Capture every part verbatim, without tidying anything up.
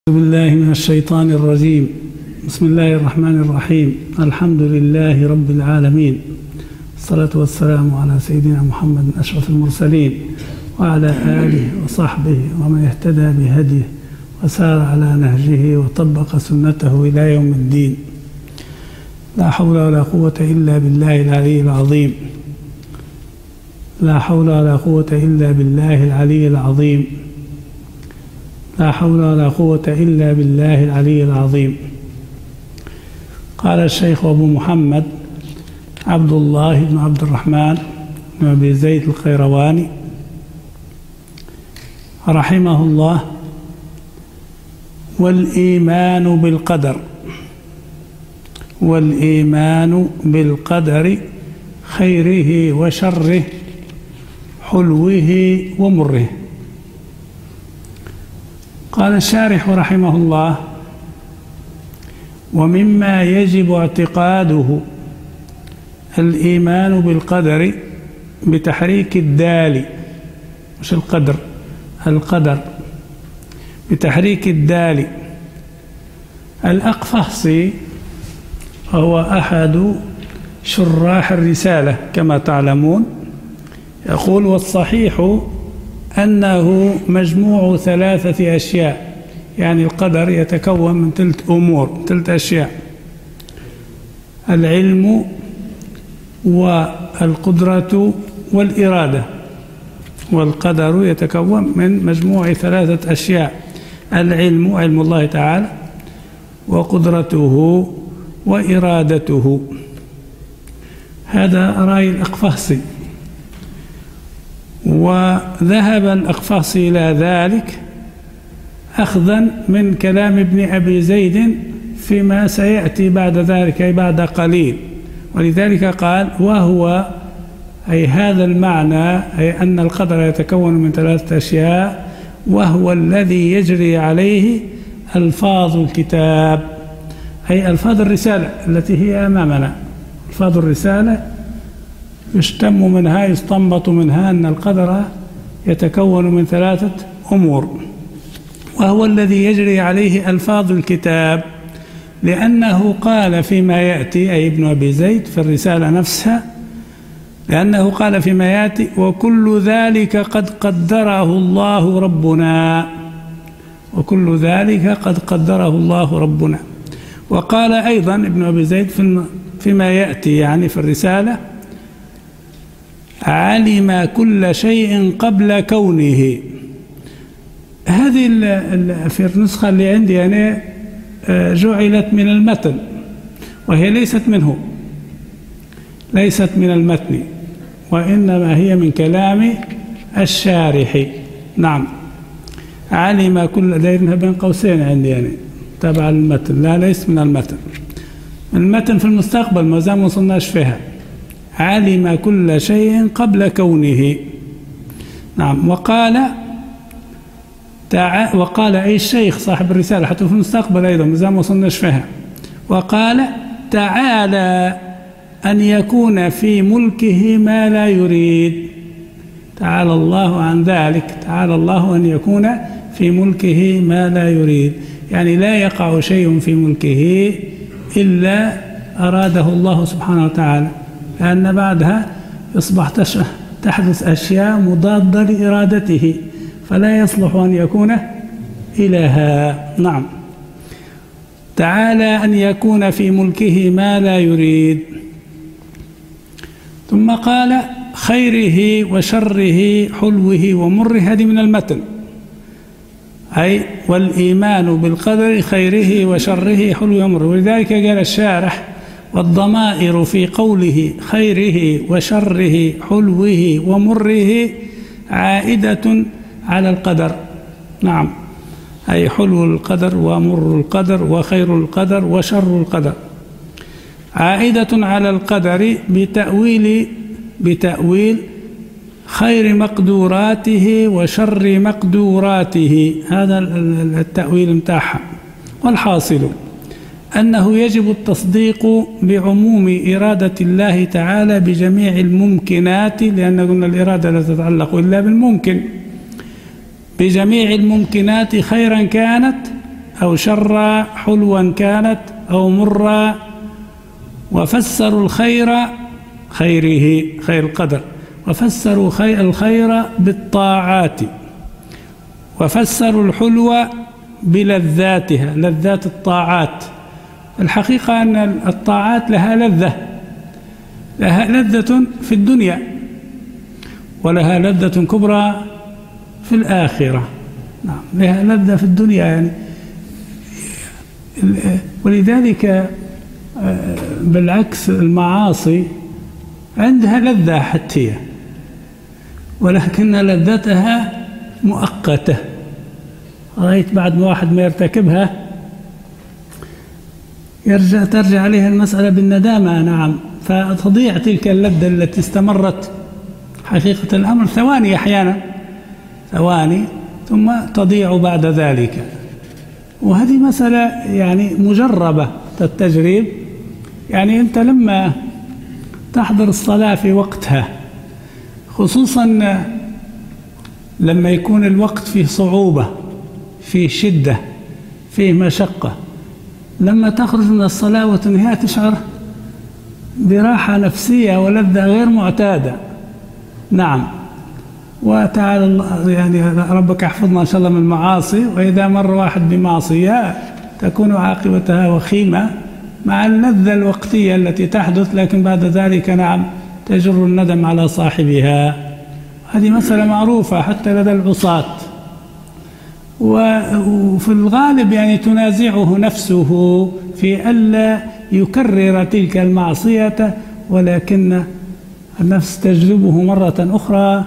أعوذ بالله من الشيطان الرجيم. بسم الله الرحمن الرحيم. الحمد لله رب العالمين، الصلاة والسلام على سيدنا محمد أشرف المرسلين وعلى آله وصحبه ومن اهتدى بهديه وسار على نهجه وطبق سنته إلى يوم الدين. لا حول ولا قوة إلا بالله العلي العظيم. لا حول ولا قوة إلا بالله العلي العظيم. لا حول ولا قوة إلا بالله العلي العظيم. قال الشيخ أبو محمد عبد الله بن عبد الرحمن بن أبي زيد القيرواني رحمه الله: والإيمان بالقدر والإيمان بالقدر خيره وشره حلوه ومره. قال الشارح رحمه الله: ومما يجب اعتقاده الإيمان بالقدر بتحريك الدال، مش القدر، القدر بتحريك الدال. الأقفصي هو أحد شراح الرسالة كما تعلمون، يقول: والصحيح أنه مجموع ثلاثة أشياء، يعني القدر يتكون من ثلاث أمور، ثلاث أشياء: العلم والقدرة والإرادة. والقدر يتكون من مجموع ثلاثة أشياء: العلم، علم الله تعالى، وقدرته وإرادته. هذا رأي الأقفصي. وذهب الأقفصي إلى ذلك أخذا من كلام ابن أبي زيد فيما سيأتي بعد ذلك، أي بعد قليل. ولذلك قال: وهو أي هذا المعنى، أي أن القدر يتكون من ثلاثة أشياء، وهو الذي يجري عليه ألفاظ الكتاب، أي ألفاظ الرسالة التي هي أمامنا. ألفاظ الرسالة يشتم منها، يستنبط منها أن القدر يتكون من ثلاثة أمور، وهو الذي يجري عليه ألفاظ الكتاب، لأنه قال فيما يأتي، أي ابن أبي زيد في الرسالة نفسها، لأنه قال فيما يأتي: وكل ذلك قد قدره الله ربنا. وكل ذلك قد قدره الله ربنا. وقال أيضا ابن أبي زيد فيما يأتي، يعني في الرسالة: علم كل شيء قبل كونه. هذه في النسخة اللي عندي أنا جعلت من المتن، وهي ليست منه، ليست من المتن، وإنما هي من كلام الشارح. نعم، علم كل، دايرها بين قوسين عندي يعني تبع المتن، لا ليس من المتن. المتن في المستقبل ما زال ما وصلناش فيها. علم كل شيء قبل كونه. نعم. وقال تع... وقال أي الشيخ صاحب الرسالة، حتى في المستقبل أيضا ما زال ما وصلناش فيها، وقال: تعالى أن يكون في ملكه ما لا يريد. تعالى الله عن ذلك، تعالى الله أن يكون في ملكه ما لا يريد، يعني لا يقع شيء في ملكه إلا أراده الله سبحانه وتعالى، لأن بعدها يصبح تحدث أشياء مضادة لإرادته، فلا يصلح أن يكون إلها. نعم. تعالى أن يكون في ملكه ما لا يريد. ثم قال: خيره وشره حلوه ومره. هذه من المتن، أي والإيمان بالقدر خيره وشره حلوه ومره. ولذلك قال الشارح: والضمائر في قوله خيره وشره حلوه ومره عائدة على القدر. نعم، أي حلو القدر ومر القدر وخير القدر وشر القدر، عائدة على القدر بتأويل بتأويل خير مقدوراته وشر مقدوراته. هذا التأويل متاعها. والحاصل أنه يجب التصديق بعموم إرادة الله تعالى بجميع الممكنات، لأن قلنا الإرادة لا تتعلق إلا بالممكن، بجميع الممكنات خيرا كانت أو شرا، حلوا كانت أو مرا. وفسروا الخير خيره خير القدر، وفسروا خير الخير بالطاعات، وفسروا الحلو بلذاتها لذات الطاعات. الحقيقة أن الطاعات لها لذة، لها لذة في الدنيا ولها لذة كبرى في الآخرة. نعم، لها لذة في الدنيا يعني. ولذلك بالعكس المعاصي عندها لذة حتى، ولكن لذتها مؤقتة. رأيت بعد ما واحد ما يرتكبها يرجع ترجع عليه المسألة بالندامة. نعم، فتضيع تلك اللذة التي استمرت حقيقة الأمر ثواني، أحيانا ثواني ثم تضيع بعد ذلك. وهذه مسألة يعني مجربة التجريب. يعني أنت لما تحضر الصلاة في وقتها، خصوصا لما يكون الوقت فيه صعوبة، فيه شدة، فيه مشقة، لما تخرج من الصلاة وتنهيها تشعر براحة نفسية ولذة غير معتادة. نعم، وتعالى الله يعني ربك احفظنا إن شاء الله من المعاصي. وإذا مر واحد بمعصية تكون عاقبتها وخيمة مع اللذة الوقتية التي تحدث، لكن بعد ذلك نعم تجر الندم على صاحبها. هذه مسألة معروفة حتى لدى العصاة. وفي الغالب يعني تنازعه نفسه في ألا يكرر تلك المعصية، ولكن النفس تجذبه مرة أخرى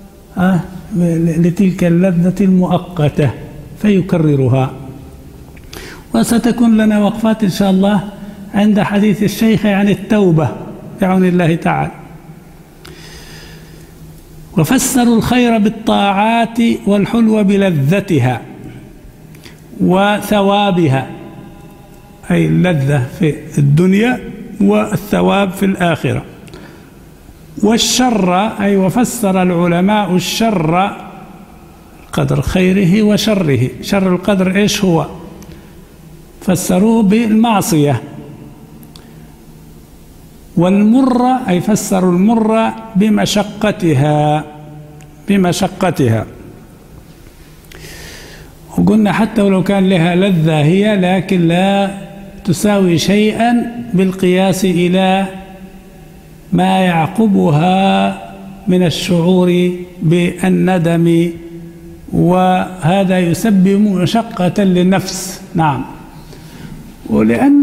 لتلك اللذة المؤقتة فيكررها. وستكون لنا وقفات إن شاء الله عند حديث الشيخ عن التوبة بعون الله تعالى. وفسروا الخير بالطاعات والحلو بلذتها وثوابها، أي اللذة في الدنيا والثواب في الآخرة. والشر، أي وفسر العلماء الشر قدر خيره وشره. شر القدر إيش هو؟ فسروه بالمعصية. والمر، أي فسروا المر بمشقتها بمشقتها وقلنا حتى ولو كان لها لذة هي، لكن لا تساوي شيئا بالقياس إلى ما يعقبها من الشعور بالندم، وهذا يسبب مشقة للنفس. نعم، ولأن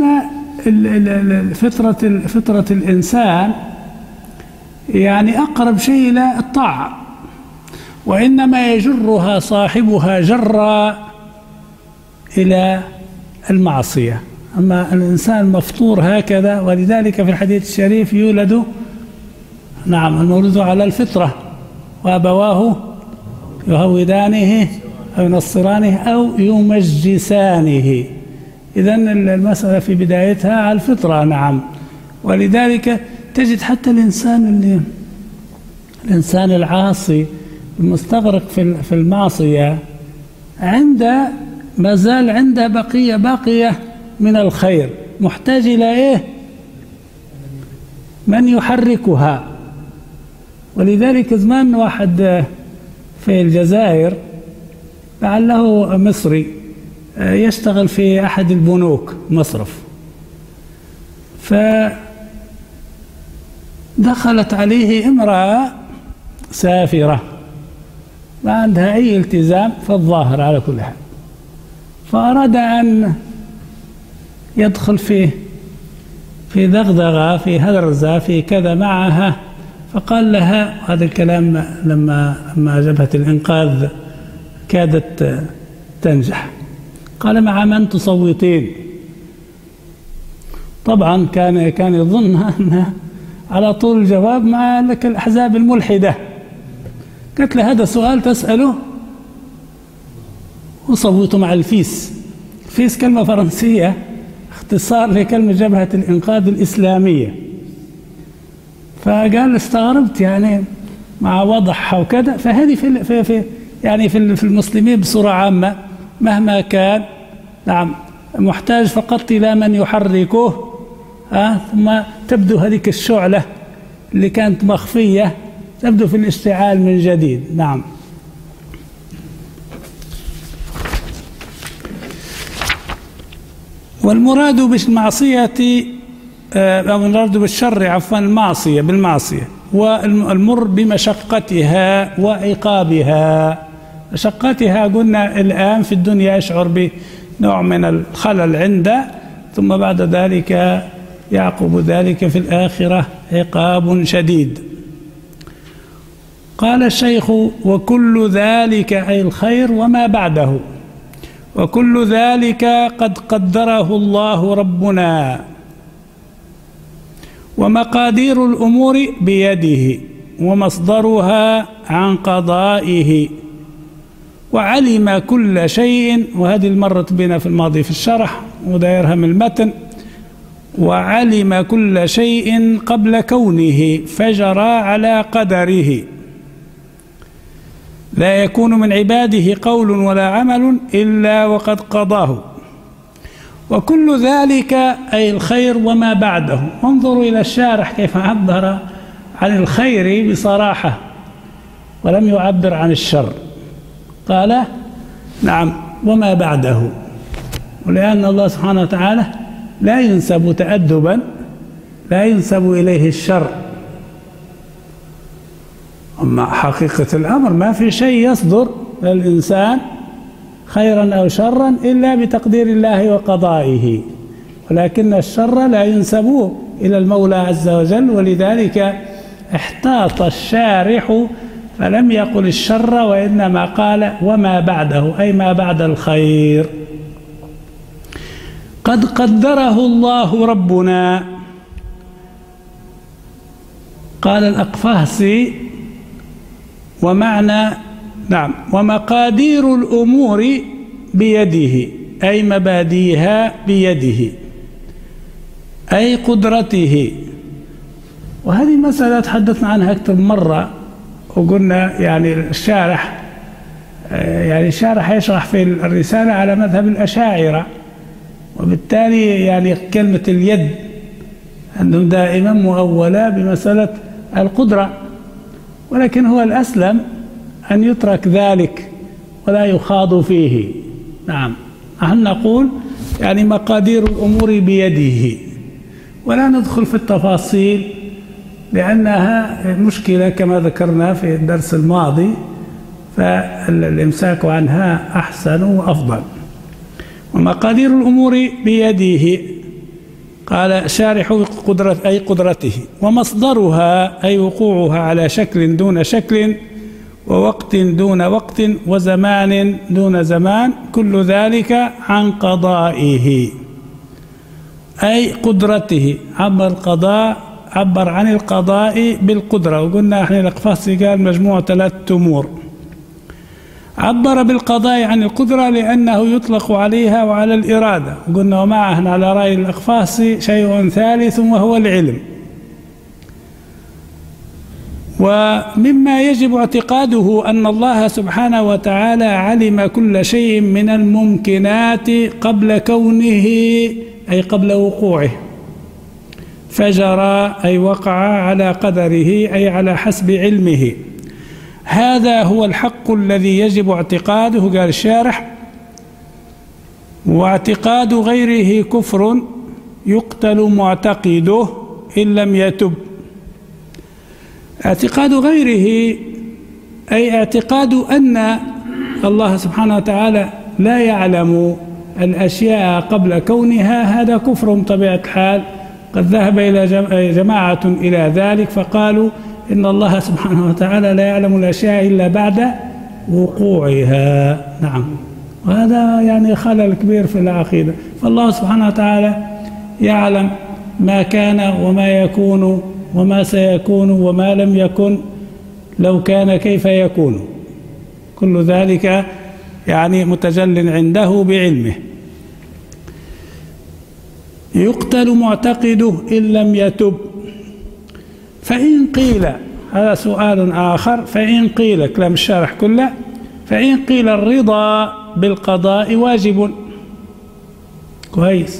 فطرة فطرة الإنسان يعني أقرب شيء إلى الطاعة، وإنما يجرها صاحبها جرا إلى المعصية. أما الإنسان مفطور هكذا، ولذلك في الحديث الشريف يولد نعم المولود على الفطرة وأبواه يهودانه أو ينصرانه أو يمجسانه. إذن المسألة في بدايتها على الفطرة. نعم، ولذلك تجد حتى الإنسان اللي الإنسان العاصي المستغرق في في المعصية عنده ما زال عنده بقية باقية من الخير، محتاج إلى إيه؟ من يحركها. ولذلك زمان واحد في الجزائر لعله مصري يشتغل في أحد البنوك مصرف، فدخلت عليه امرأة سافرة ما عندها أي التزام في الظاهر على كل حال، فأراد أن يدخل في في ذغذغة في هرزة في كذا معها، فقال لها هذا الكلام لما لما جبهة الإنقاذ كادت تنجح، قال مع من تصوتين؟ طبعا كان كان يظنها أنها على طول الجواب مع لك الأحزاب الملحدة. قلت له هذا سؤال تسأله؟ وصوتوا مع الفيس. الفيس كلمة فرنسية اختصار لكلمة جبهة الإنقاذ الإسلامية. فقال استغربت يعني مع وضحها وكذا. فهذه في في في يعني في في المسلمين بصورة عامة مهما كان نعم محتاج فقط إلى من يحركه، أه؟ ثم تبدو هذيك الشعلة اللي كانت مخفية تبدو في الاشتعال من جديد. نعم. والمراد بالمعصية أو المراد بالشر عفوا المعصية بالمعصية، والمر بمشقتها وعقابها. مشقتها قلنا الآن في الدنيا يشعر بنوع من الخلل عنده، ثم بعد ذلك يعقب ذلك في الآخرة عقاب شديد. قال الشيخ: وكل ذلك أي الخير وما بعده، وكل ذلك قد قدره الله ربنا، ومقادير الأمور بيده، ومصدرها عن قضائه، وعلم كل شيء. وهذه مرت بنا في الماضي في الشرح ودايرها من المتن. وعلم كل شيء قبل كونه فجرى على قدره، لا يكون من عباده قول ولا عمل إلا وقد قضاه. وكل ذلك أي الخير وما بعده. انظروا إلى الشارح كيف عبر عن الخير بصراحة ولم يعبر عن الشر. قال نعم وما بعده، ولأن الله سبحانه وتعالى لا ينسب تأدبا لا ينسب إليه الشر، أما حقيقة الأمر ما في شيء يصدر للإنسان خيرا أو شرا إلا بتقدير الله وقضائه، ولكن الشر لا ينسب إلى المولى عز وجل. ولذلك احتاط الشارح فلم يقل الشر، وإنما قال وما بعده، أي ما بعد الخير. قد قدره الله ربنا. قال الأقفاصي: ومعنى نعم ومقادير الأمور بيده، أي مباديها بيده، أي قدرته. وهذه مسألة تحدثنا عنها أكثر مرة، وقلنا يعني الشارح يعني الشارح يشرح في الرسالة على مذهب الأشاعرة، وبالتالي يعني كلمة اليد عندهم دائما مؤولة بمسألة القدرة، ولكن هو الأسلم أن يترك ذلك ولا يخاض فيه. نعم نحن نقول يعني مقادير الأمور بيده، ولا ندخل في التفاصيل لأنها مشكلة كما ذكرنا في الدرس الماضي، فالإمساك عنها أحسن وأفضل. ومقادير الأمور بيده، قال شارح قدرة أي قدرته، ومصدرها أي وقوعها على شكل دون شكل، ووقت دون وقت، وزمان دون زمان، كل ذلك عن قضائه أي قدرته. عبر القضاء عبر عن القضاء بالقدرة، وقلنا احنا الأقفاصي قال مجموع ثلاث أمور. عبر بالقضاء عن القدرة لأنه يطلق عليها وعلى الإرادة، وقلنا ومعه على رأي الأقفاصي شيء ثالث وهو العلم. ومما يجب اعتقاده أن الله سبحانه وتعالى علم كل شيء من الممكنات قبل كونه أي قبل وقوعه، فجرى أي وقع على قدره أي على حسب علمه. هذا هو الحق الذي يجب اعتقاده، قال الشارح: واعتقاد غيره كفر يقتل معتقده إن لم يتب. اعتقاد غيره أي اعتقاد أن الله سبحانه وتعالى لا يعلم الأشياء قبل كونها، هذا كفر بطبيعة الحال. قد ذهب إلى جماعة إلى ذلك فقالوا إن الله سبحانه وتعالى لا يعلم الأشياء إلا بعد وقوعها. نعم، وهذا يعني خلل كبير في العقيدة. فالله سبحانه وتعالى يعلم ما كان وما يكون وما سيكون وما لم يكن، لو كان كيف يكون، كل ذلك يعني متجل عنده بعلمه. يقتل معتقده إن لم يتب. فإن قيل، هذا سؤال آخر، فإن قيل كلام الشارح كله، فإن قيل الرضا بالقضاء واجب، كويس.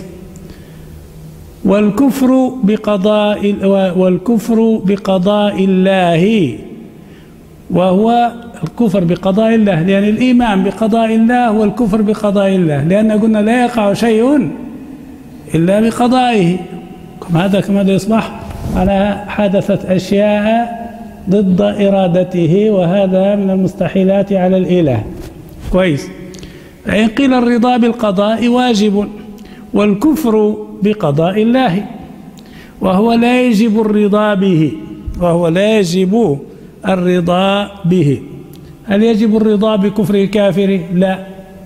والكفر بقضاء والكفر بقضاء الله، وهو الكفر بقضاء الله، لأن الإيمان بقضاء الله والكفر بقضاء الله، لأن قلنا لا يقع شيء إلا بقضائه. هذا كما يصبح على حدثت أشياء ضد إرادته، وهذا من المستحيلات على الإله. كويس. فإن قيل الرضا بالقضاء واجب، والكفر بقضاء الله، وهو لا يجب الرضا به، وهو لا يجب الرضا به. هل يجب الرضا بكفر الكافر؟ لا.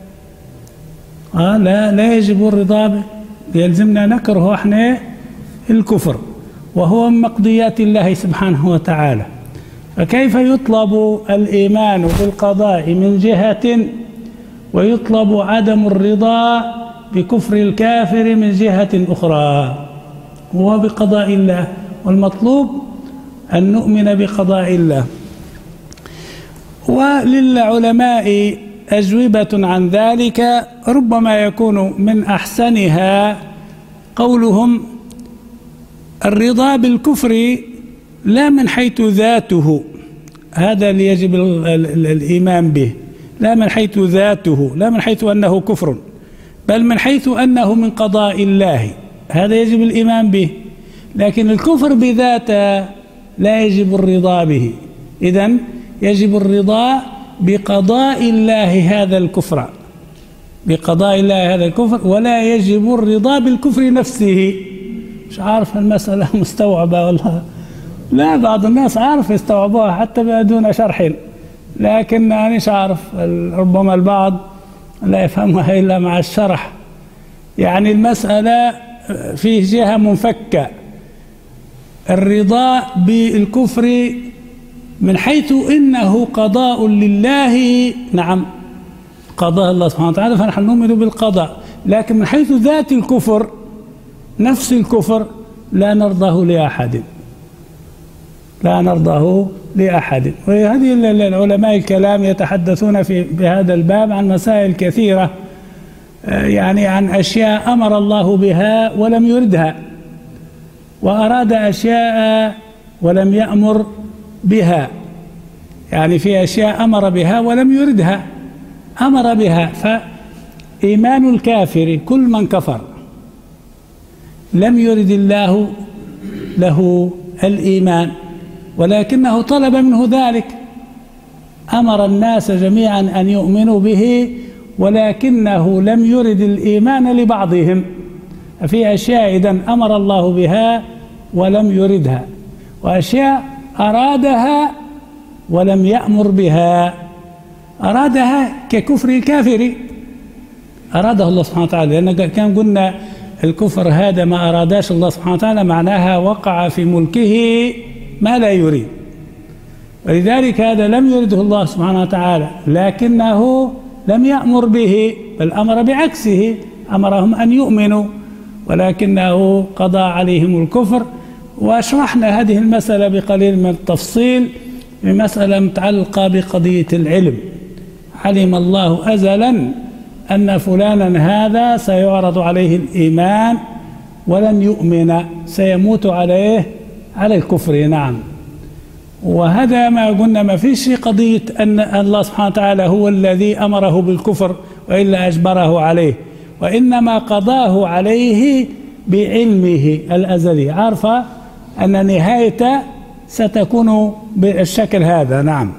آه لا لا يجب الرضا به، يلزمنا نكره احنا الكفر، وهو من مقضيات الله سبحانه وتعالى. فكيف يطلب الإيمان بالقضاء من جهة، ويطلب عدم الرضا بكفر الكافر من جهة أخرى؟ هو بقضاء الله، والمطلوب أن نؤمن بقضاء الله. وللعلماء أجوبة عن ذلك، ربما يكون من أحسنها قولهم: الرضا بالكفر لا من حيث ذاته، هذا اللي يجب الإيمان به، لا من حيث ذاته، لا من حيث أنه كفر، بل من حيث أنه من قضاء الله، هذا يجب الإيمان به. لكن الكفر بذاته لا يجب الرضا به. إذن يجب الرضا بقضاء الله هذا الكفر، بقضاء الله هذا الكفر، ولا يجب الرضا بالكفر نفسه. مش عارف المسألة مستوعبة والله؟ لا، بعض الناس عارف يستوعبوها حتى بدون شرح، لكن أنا مش عارف، ربما البعض لا يفهمها إلا مع الشرح. يعني المسألة فيه جهة منفكة، الرضا بالكفر من حيث إنه قضاء لله، نعم قضاء الله سبحانه وتعالى فنحن نؤمن بالقضاء، لكن من حيث ذات الكفر، نفس الكفر، لا نرضاه لأحد، لا نرضاه لأحد. وهذه العلماء الكلام يتحدثون في بهذا الباب عن مسائل كثيرة، يعني عن أشياء أمر الله بها ولم يردها، وأراد أشياء ولم يأمر بها، يعني في أشياء أمر بها ولم يردها، أمر بها. فإيمان الكافر كل من كفر لم يرد الله له الإيمان، ولكنه طلب منه ذلك، أمر الناس جميعا أن يؤمنوا به، ولكنه لم يرد الإيمان لبعضهم. في أشياء إذن أمر الله بها ولم يردها، وأشياء أرادها ولم يأمر بها، أرادها ككفر الكافر، أراده الله سبحانه وتعالى، لأن كان قلنا الكفر هذا ما أراداش الله سبحانه وتعالى، معناها وقع في ملكه ما لا يريد، ولذلك هذا لم يرده الله سبحانه وتعالى، لكنه لم يأمر به، بل أمر بعكسه، أمرهم أن يؤمنوا، ولكنه قضى عليهم الكفر. وأشرحنا هذه المسألة بقليل من التفصيل بمسألة متعلقة بقضية العلم. علم الله أزلا أن فلانا هذا سيعرض عليه الإيمان ولن يؤمن، سيموت عليه على الكفر، نعم. وهذا ما قلنا ما فيش قضية أن الله سبحانه وتعالى هو الذي أمره بالكفر وإلا أجبره عليه، وإنما قضاه عليه بعلمه الأزلي، عارفة أن نهايته ستكون بالشكل هذا، نعم.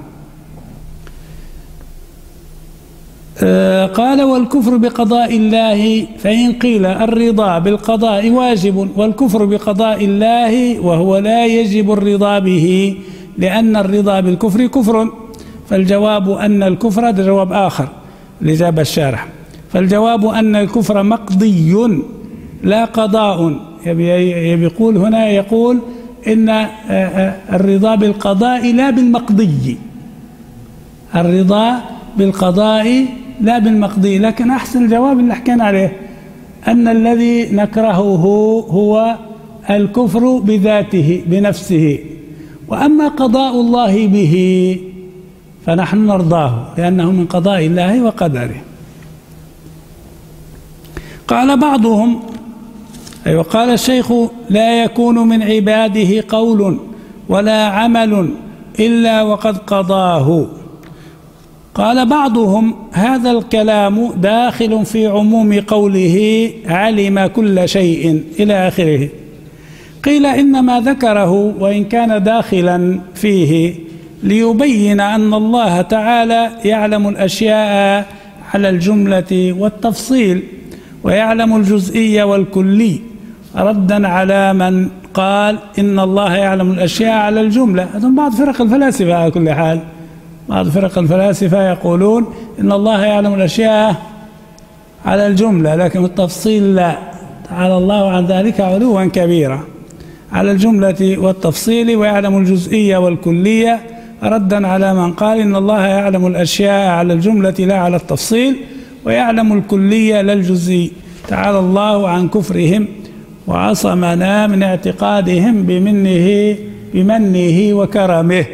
آه قال: والكفر بقضاء الله، فإن قيل الرضا بالقضاء واجب، والكفر بقضاء الله وهو لا يجب الرضا به، لأن الرضا بالكفر كفر، فالجواب أن الكفر، ده جواب آخر اللي جاب الشارح، فالجواب أن الكفر مقضي لا قضاء. يقول هنا، يقول إن الرضا بالقضاء لا بالمقضي، الرضا بالقضاء لا بالمقضي. لكن أحسن الجواب اللي حكينا عليه أن الذي نكرهه هو الكفر بذاته بنفسه، وأما قضاء الله به فنحن نرضاه، لأنه من قضاء الله وقدره. قال بعضهم أي وقال الشيخ لا يكون من عباده قول ولا عمل إلا وقد قضاه. قال بعضهم هذا الكلام داخل في عموم قوله علم كل شيء إلى آخره. قيل إنما ذكره وإن كان داخلا فيه ليبين أن الله تعالى يعلم الأشياء على الجملة والتفصيل ويعلم الجزئي والكلي، ردا على من قال إن الله يعلم الأشياء على الجملة. هذا بعض فرق الفلاسفة على كل حال، بعض فرق الفلاسفة يقولون إن الله يعلم الأشياء على الجملة لكن التفصيل لا، تعالى الله عن ذلك علوا كبيرا، على الجملة والتفصيل ويعلم الجزئية والكلية، ردا على من قال إن الله يعلم الأشياء على الجملة لا على التفصيل ويعلم الكلية لا الجزئي. تعالى الله عن كفرهم وعصمنا من اعتقادهم بمنه بمنه وكرمه.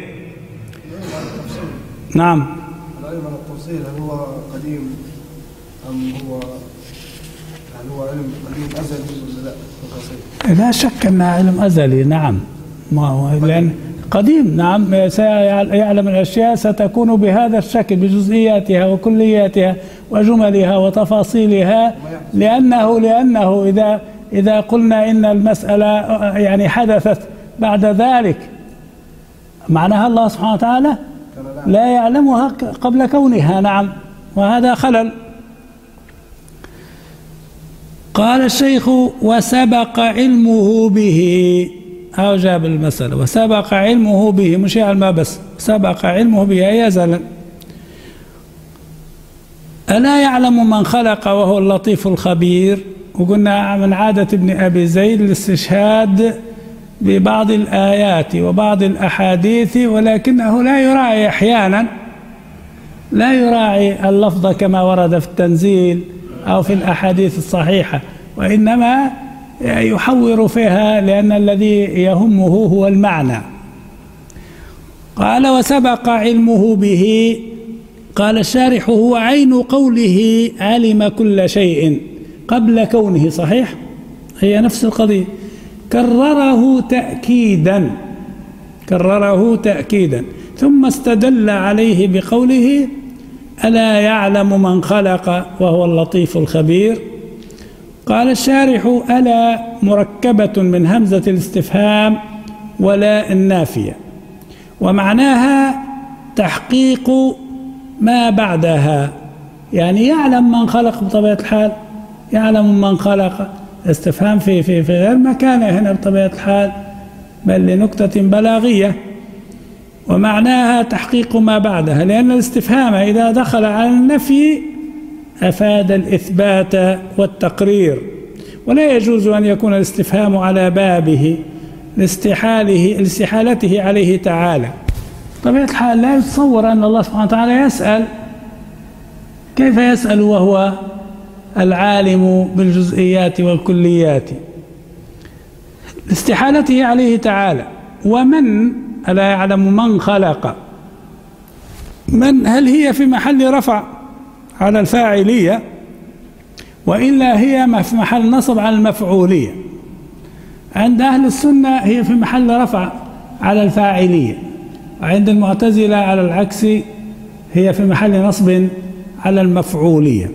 نعم. العلم على التفصيل هل هو قديم أم هو هل هو علم قديم أزلي ولا لا؟ لا شك أنه علم أزلي. نعم، ما هو لأن قديم. نعم، سيعلم الأشياء ستكون بهذا الشكل بجزئياتها وكلياتها وجملها وتفاصيلها، لأنه لأنه إذا إذا قلنا إن المسألة يعني حدثت بعد ذلك معناها الله سبحانه وتعالى لا يعلمها قبل كونها. نعم، وهذا خلل. قال الشيخ وسبق علمه به، أو جاب المسألة وسبق علمه به، مش علم بس، سبق علمه به يزل. ألا يعلم من خلق وهو اللطيف الخبير. وقلنا من عادة ابن أبي زيد الاستشهاد ببعض الآيات وبعض الأحاديث، ولكنه لا يراعي أحيانا لا يراعي اللفظ كما ورد في التنزيل أو في الأحاديث الصحيحة، وإنما يحور فيها لأن الذي يهمه هو المعنى. قال وسبق علمه به. قال الشارح هو عين قوله علم كل شيء قبل كونه. صحيح، هي نفس القضية. كرره تأكيدا كرره تأكيدا ثم استدل عليه بقوله ألا يعلم من خلق وهو اللطيف الخبير. قال الشارح ألا مركبة من همزة الاستفهام ولا النافية، ومعناها تحقيق ما بعدها، يعني يعلم من خلق بطبيعة الحال، يعلم من خلق. استفهام في في في غير مكانه هنا بطبيعة الحال، بل لنكتة بلاغية، ومعناها تحقيق ما بعدها، لأن الاستفهام إذا دخل على النفي أفاد الإثبات والتقرير، ولا يجوز أن يكون الاستفهام على بابه لاستحاله لاستحالته عليه تعالى. بطبيعة الحال لا يتصور أن الله سبحانه وتعالى يسأل. كيف يسأل وهو العالم بالجزئيات والكليات؟ لاستحالته عليه تعالى. ومن ألا يعلم من خلق، من هل هي في محل رفع على الفاعلية، وإلا هي في محل نصب على المفعولية. عند أهل السنة هي في محل رفع على الفاعلية، وعند المعتزلة على العكس هي في محل نصب على المفعولية.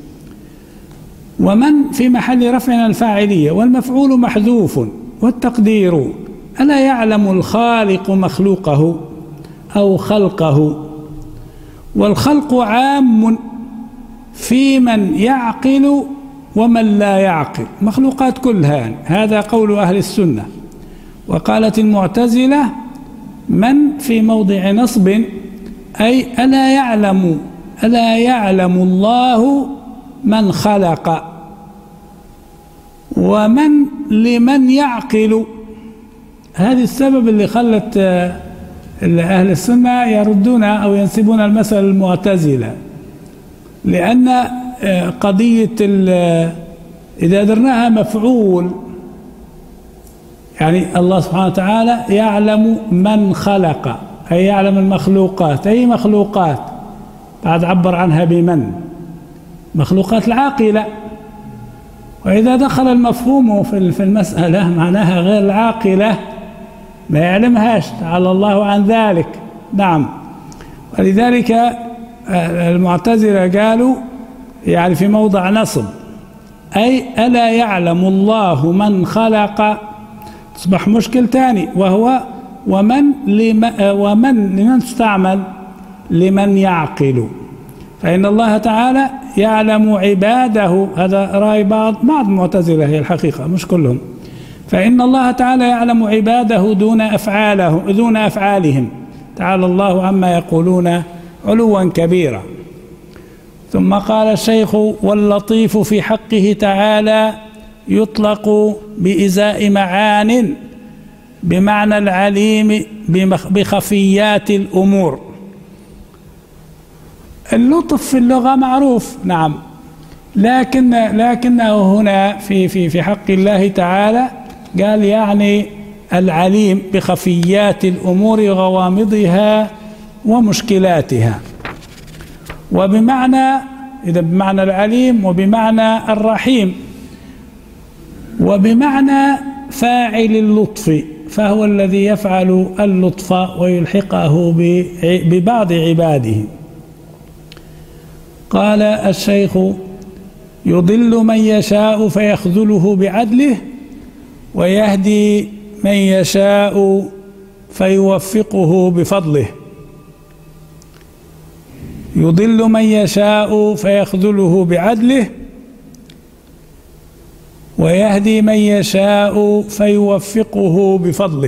ومن في محل رفع على الفاعلية، والمفعول محذوف، والتقدير ألا يعلم الخالق مخلوقه أو خلقه. والخلق عام في من يعقل ومن لا يعقل، مخلوقات كلها. هذا قول أهل السنة. وقالت المعتزلة من في موضع نصب، أي ألا يعلم ألا يعلم الله من خلق. ومن لمن يعقل، هذا السبب اللي خلت أهل السنة يردون أو ينسبون المسألة المعتزلة، لأن قضية إذا درناها مفعول، يعني الله سبحانه وتعالى يعلم من خلق، أي يعلم المخلوقات، أي مخلوقات بعد عبر عنها بمن، مخلوقات العاقلة، وإذا دخل المفهوم في المسألة معناها غير العاقلة ما يعلمهاش، تعالى الله عن ذلك. نعم. ولذلك المعتزلة قالوا يعني في موضع نصب، أي ألا يعلم الله من خلق، تصبح مشكل تاني، وهو ومن لم ومن لمن تستعمل لمن يعقل، فإن الله تعالى يعلم عباده. هذا رأي بعض بعض المعتزلة، هي الحقيقة مش كلهم. فإن الله تعالى يعلم عباده دون أفعاله دون أفعالهم، تعالى الله عما يقولون علوا كبيرا. ثم قال الشيخ: واللطيف في حقه تعالى يطلق بإزاء معان بمعنى العليم بخفيات الأمور. اللطف في اللغة معروف، نعم، لكن لكنه هنا في في في حق الله تعالى قال يعني العليم بخفيات الأمور وغوامضها ومشكلاتها، وبمعنى إذا بمعنى العليم وبمعنى الرحيم وبمعنى فاعل اللطف، فهو الذي يفعل اللطف ويلحقه ببعض عباده. قال الشيخ: يضل من يشاء فيخذله بعدله، ويهدي من يشاء فيوفقه بفضله. يضل من يشاء فيخذله بعدله، ويهدي من يشاء فيوفقه بفضله.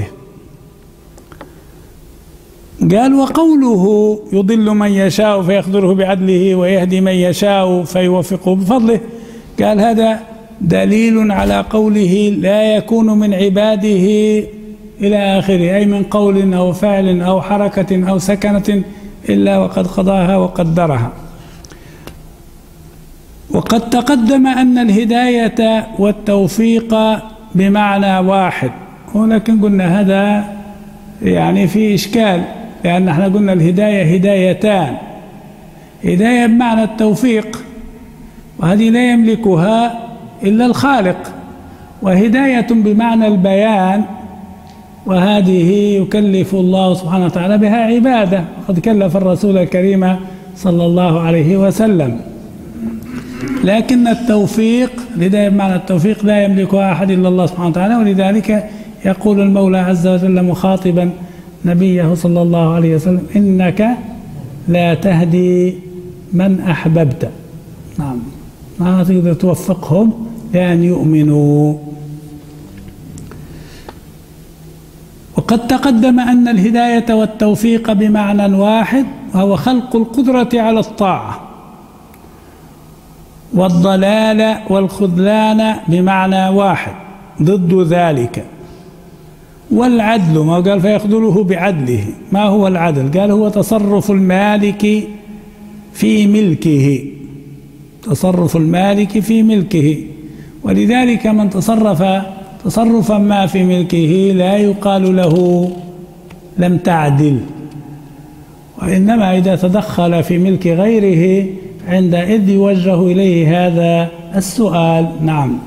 قال: وقوله يضل من يشاء فيخذله بعدله ويهدي من يشاء فيوفقه بفضله، قال هذا دليل على قوله لا يكون من عباده إلى آخره، أي من قول أو فعل أو حركة أو سكنة إلا وقد قضاها وقدرها. وقد تقدم أن الهداية والتوفيق بمعنى واحد، ولكن قلنا هذا يعني في إشكال، لأن احنا قلنا الهداية هدايتان، هداية بمعنى التوفيق وهذه لا يملكها إلا الخالق، وهداية بمعنى البيان وهذه يكلف الله سبحانه وتعالى بها عباده، وقد كلف الرسول الكريم صلى الله عليه وسلم. لكن التوفيق، الهداية بمعنى التوفيق لا يملكها أحد إلا الله سبحانه وتعالى، ولذلك يقول المولى عز وجل مخاطبا نبيه صلى الله عليه وسلم: إنك لا تهدي من أحببت. نعم، ما تقدر توفقهم لأن يؤمنوا. وقد تقدم أن الهداية والتوفيق بمعنى واحد، وهو خلق القدرة على الطاعة، والضلال والخذلان بمعنى واحد ضد ذلك. والعدل، ما قال فيخذله بعدله، ما هو العدل؟ قال هو تصرف المالك في ملكه، تصرف المالك في ملكه، ولذلك من تصرف تصرفا ما في ملكه لا يقال له لم تعدل، وإنما إذا تدخل في ملك غيره عندئذ يوجه إليه هذا السؤال. نعم،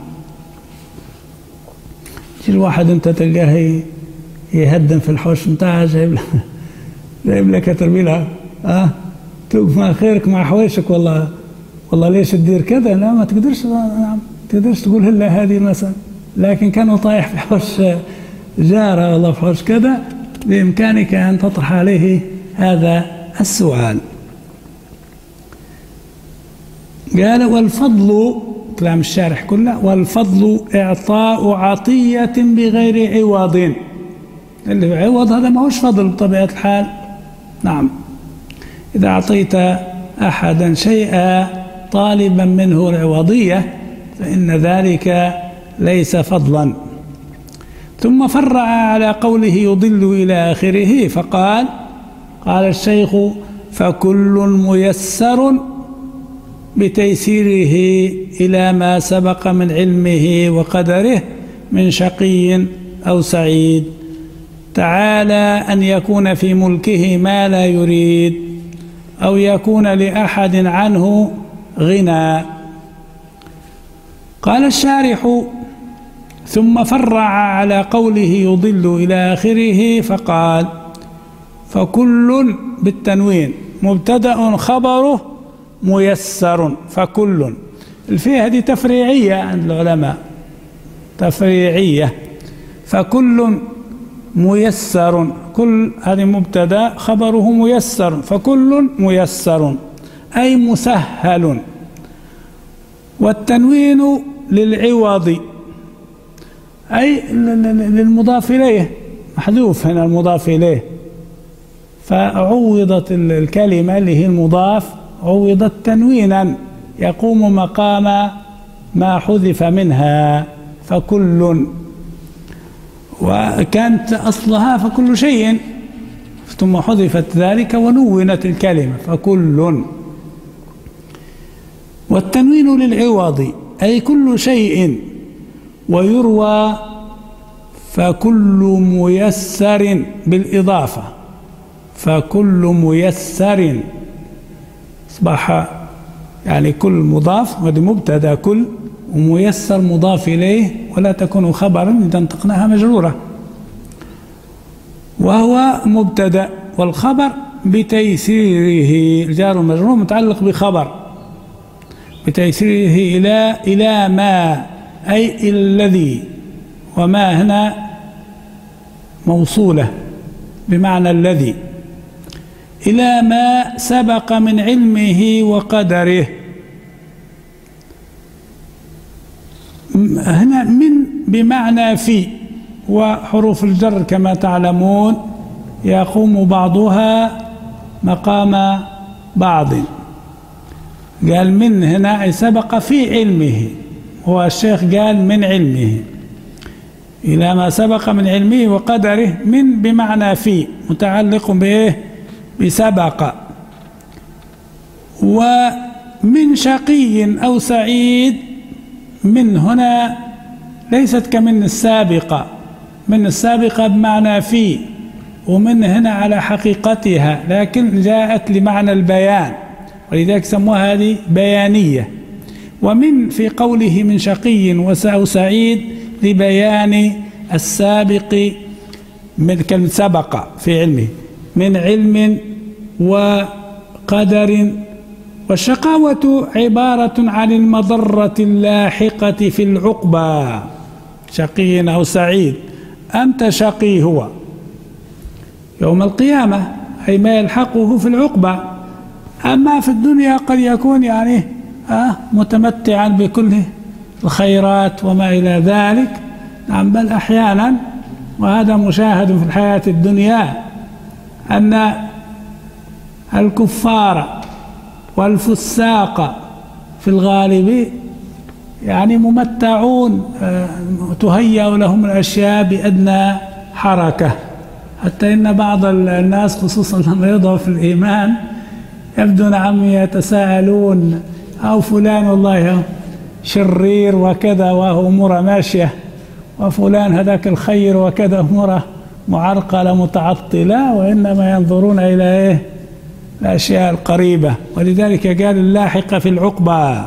الواحد انت تلقاه يهدم في الحوش بتاعه، جايب جايب لك ترميلها، اه توقف مع خيرك مع حويشك، والله والله ليش تدير كذا؟ لا، ما تقدرش، نعم تقدرش تقول هلا هذه مثلا، لكن كانوا طايح في حوش جاره والله في حوش كذا، بإمكانك أن تطرح عليه هذا السؤال. قال: والفضل، كلام الشارح كله، والفضل إعطاء عطية بغير عوض. اللي عوض هذا ما هوش فضل بطبيعة الحال. نعم، إذا أعطيت أحدا شيئا طالبا منه العوضية فإن ذلك ليس فضلا. ثم فرع على قوله يضل إلى آخره فقال: قال الشيخ: فكل ميسر بتيسيره إلى ما سبق من علمه وقدره من شقي أو سعيد، تعالى أن يكون في ملكه ما لا يريد، أو يكون لأحد عنه غنى. قال الشارح: ثم فرع على قوله يضل إلى آخره فقال: فكل بالتنوين مبتدأ خبره ميسر. فكل الفيه هذه تفريعية عند العلماء، تفريعية. فكل ميسر، كل هذه مبتدأ خبره ميسر، فكل ميسر أي مسهل. والتنوين للعوض أي للمضاف إليه، محذوف هنا المضاف إليه، فعوضت الكلمة اللي هي المضاف عوضت تنوينا يقوم مقام ما حذف منها. فكل، وكانت أصلها فكل شيء ثم حذفت ذلك ونونت الكلمة فكل. والتنوين للعوض أي كل شيء. ويروى فكل ميسر بالإضافة، فكل ميسر أصبح يعني كل مضاف، وهذه مبتدا كل، وميسر مضاف إليه، ولا تكون خبرا إذا انطقناها مجرورة، وهو مبتدا والخبر بتيسيره، الجار والمجرور متعلق بخبر بتيسيره إلى إلى ما أي الذي، وما هنا موصولة بمعنى الذي، إلى ما سبق من علمه وقدره. هنا من بمعنى في، وحروف الجر كما تعلمون يقوم بعضها مقام بعض. قال من هنا أي سبق في علمه، هو الشيخ قال من علمه، إلى ما سبق من علمه وقدره. من بمعنى في متعلق به بسبق. ومن شقي أو سعيد، من هنا ليست كمن السابقة، من السابقة بمعنى في، ومن هنا على حقيقتها لكن جاءت لمعنى البيان، ولذلك سموها هذه بيانية. ومن في قوله من شقي أو سعيد لبيان السابق من كلمة سبق في علمه، من علم وقدر. والشقاوة عبارة عن المضرة اللاحقة في العقبى، شقي أو سعيد، أنت شقي هو يوم القيامة أي ما يلحقه في العقبى. أما في الدنيا قد يكون يعني آه متمتعا بكل الخيرات وما إلى ذلك، نعم، بل أحيانا، وهذا مشاهد في الحياة الدنيا، أن الكفار والفساق في الغالب يعني ممتعون، تهيأ لهم الأشياء بأدنى حركة، حتى إن بعض الناس خصوصا لما يضعف الإيمان يبدو نعم يتساءلون: أو فلان والله شرير وكذا وهو أموره ماشية، وفلان هذاك الخير وكذا أموره معرقلة متعطلة، وإنما ينظرون إلى إيه؟ الأشياء القريبة. ولذلك قال اللاحقة في العقبى.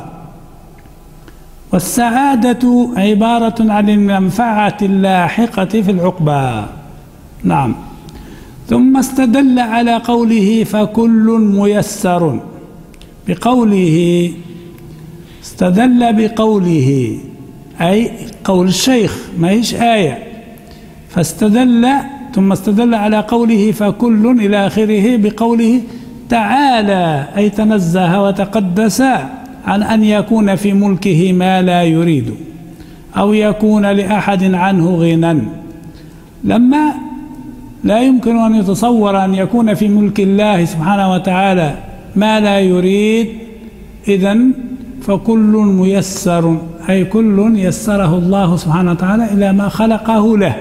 والسعادة عبارة عن المنفعة اللاحقة في العقبى. نعم. ثم استدل على قوله فكل ميسر بقوله، استدل بقوله أي قول الشيخ، ما هيش آية، فاستدل ثم استدل على قوله فكل إلى آخره بقوله تعالى أي تنزه وتقدس عن أن يكون في ملكه ما لا يريد أو يكون لأحد عنه غنى. لما لا يمكن أن يتصور أن يكون في ملك الله سبحانه وتعالى ما لا يريد، إذن فكل ميسر أي كل يسره الله سبحانه وتعالى إلى ما خلقه له.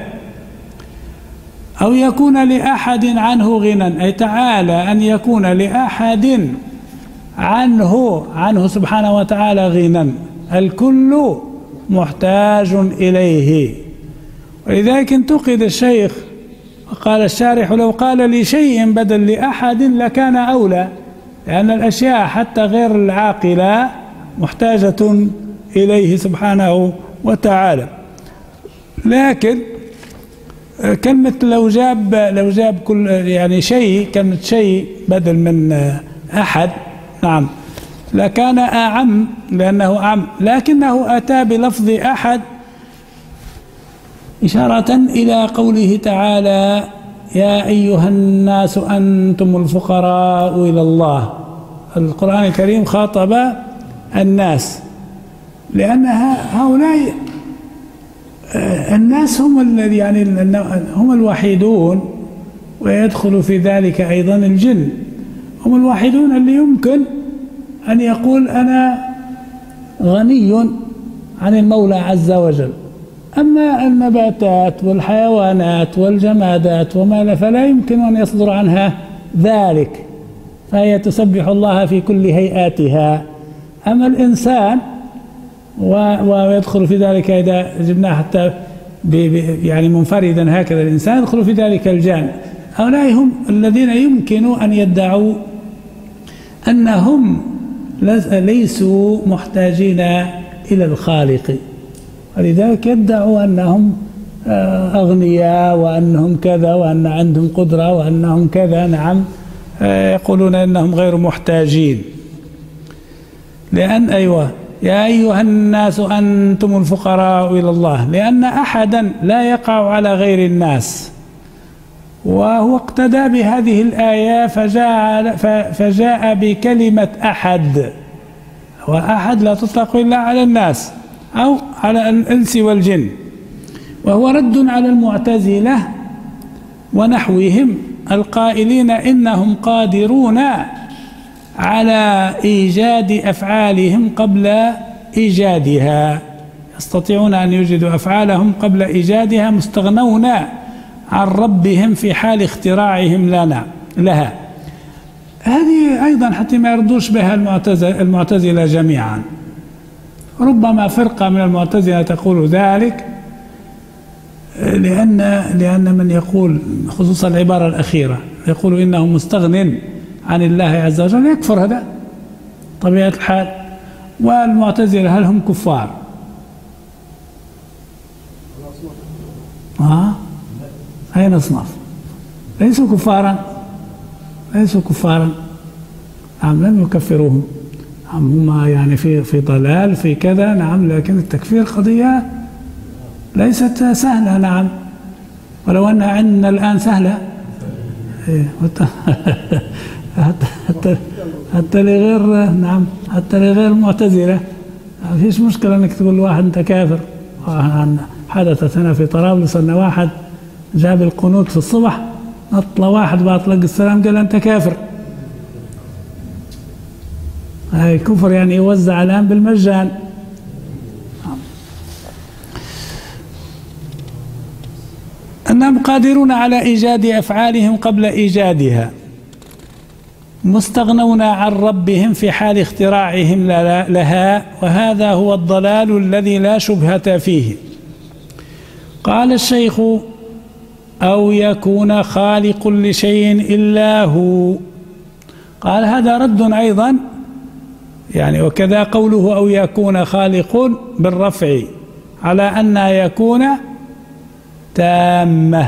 أو يكون لأحد عنه غنى أي تعالى أن يكون لأحد عنه عنه سبحانه وتعالى غنى، الكل محتاج إليه. ولذلك انتقد الشيخ وقال الشارح لو قال لشيء بدل لأحد لكان أولى، لأن الأشياء حتى غير العاقلة محتاجة إليه سبحانه وتعالى. لكن كلمة لو جاب لو جاب كل يعني شيء، كلمة شيء بدل من أحد، نعم، لكان أعم لأنه أعم، لكنه أتى بلفظ أحد إشارة إلى قوله تعالى: يا أيها الناس أنتم الفقراء إلى الله. القرآن الكريم خاطب الناس لأن هؤلاء الناس هم الذي يعني هم الوحيدون، ويدخل في ذلك أيضا الجن، هم الوحيدون اللي يمكن أن يقول أنا غني عن المولى عز وجل. أما النباتات والحيوانات والجمادات وما لا فلا يمكن أن يصدر عنها ذلك، فهي تسبح الله في كل هيئاتها. أما الإنسان ويدخل في ذلك إذا جبناه حتى يعني منفردا هكذا، الإنسان يدخل في ذلك الجانب. هؤلاء هم الذين يمكن أن يدعوا أنهم ليسوا محتاجين إلى الخالق، ولذلك يدعوا أنهم أغنياء وأنهم كذا وأن عندهم قدرة وأنهم كذا. نعم، يقولون أنهم غير محتاجين. لأن أيوة يا أيها الناس أنتم الفقراء إلى الله، لأن أحدا لا يقع على غير الناس، وهو اقتدى بهذه الآية فجاء, فجاء بكلمة أحد، وأحد لا تطلق إلا على الناس أو على الإنس والجن، وهو رد على المعتزلة ونحوهم القائلين إنهم قادرون على إيجاد أفعالهم قبل إيجادها، يستطيعون أن يوجدوا أفعالهم قبل إيجادها، مستغنون عن ربهم في حال اختراعهم لنا لها. هذه أيضا حتى ما يردوش بها المعتزلة, المعتزلة جميعا. ربما فرقة من المعتزلة تقول ذلك، لأن لأن من يقول خصوصا العبارة الأخيرة يقول إنه مستغن عن الله عز وجل يكفر، هذا طبيعة الحال. والمعتزلة هل هم كفار؟ ها؟ أين أصناف؟ ليسوا كفارا، ليسوا كفارا. نعم، لم يكفروهم، نعم، هم يعني في في ضلال في كذا. نعم، لكن التكفير قضية ليست سهلة. نعم، ولو أنها عندنا الآن سهلة حتى حتى حتى لغير نعم حتى لغير المعتزلة ما فيش مشكلة انك تقول لواحد انت كافر. حدثت هنا في طرابلس ان واحد جاب القنوت في الصبح، نطلع واحد بعد طلق السلام قال انت كافر. هاي كفر يعني يوزع الان بالمجان. أنهم قادرون على إيجاد أفعالهم قبل إيجادها، مستغنون عن ربهم في حال اختراعهم لها، وهذا هو الضلال الذي لا شبهة فيه. قال الشيخ: أو يكون خالق لشيء إلا هو. قال هذا رد أيضا، يعني وكذا قوله أو يكون خالق بالرفع على أن يكون تامة،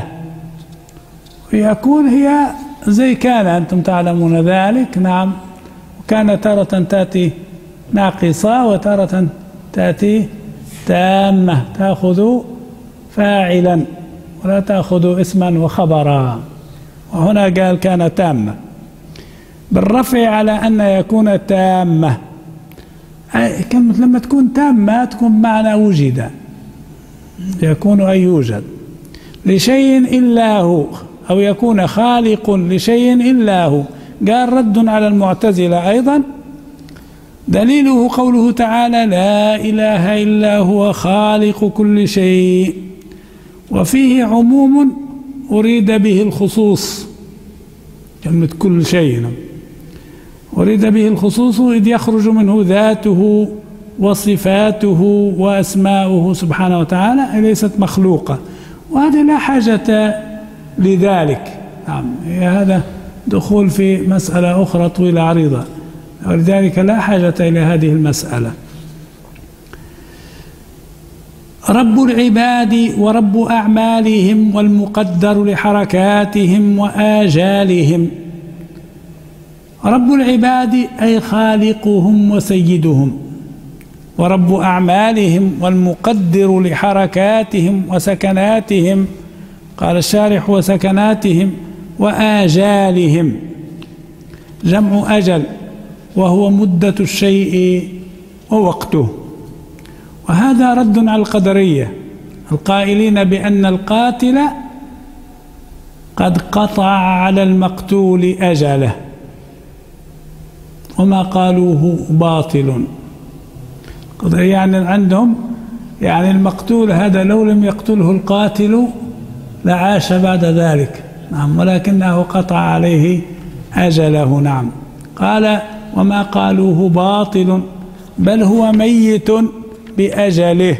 ويكون هي زي كان، أنتم تعلمون ذلك. نعم، وكان تارة تأتي ناقصة وتارة تأتي تامة، تأخذ فاعلا ولا تأخذ اسما وخبرا، وهنا قال كان تامة بالرفع على أن يكون تامة. لما تكون تامة تكون معنى وجد، يكون أي يوجد لشيء إلا هو، أو يكون خالق لشيء إلا هو. قال رد على المعتزلة أيضا، دليله قوله تعالى: لا إله إلا هو خالق كل شيء، وفيه عموم أريد به الخصوص، كلمة كل شيء أريد به الخصوص، إذ يخرج منه ذاته وصفاته وأسماؤه سبحانه وتعالى، ليست مخلوقة، وهذا لا حاجة لذلك. نعم، هذا دخول في مسألة أخرى طويلة عريضة، ولذلك لا حاجة إلى هذه المسألة. رب العباد ورب أعمالهم والمقدر لحركاتهم وآجالهم. رب العباد أي خالقهم وسيدهم، ورب أعمالهم والمقدر لحركاتهم وسكناتهم، قال الشارح وسكناتهم وآجالهم، جمع أجل وهو مدة الشيء ووقته. وهذا رد على القدرية القائلين بأن القاتل قد قطع على المقتول أجله، وما قالوه باطل. يعني عندهم يعني المقتول هذا لو لم يقتله القاتل لعاش بعد ذلك، نعم، ولكنه قطع عليه أجله. نعم. قال وما قالوه باطل بل هو ميت بأجله.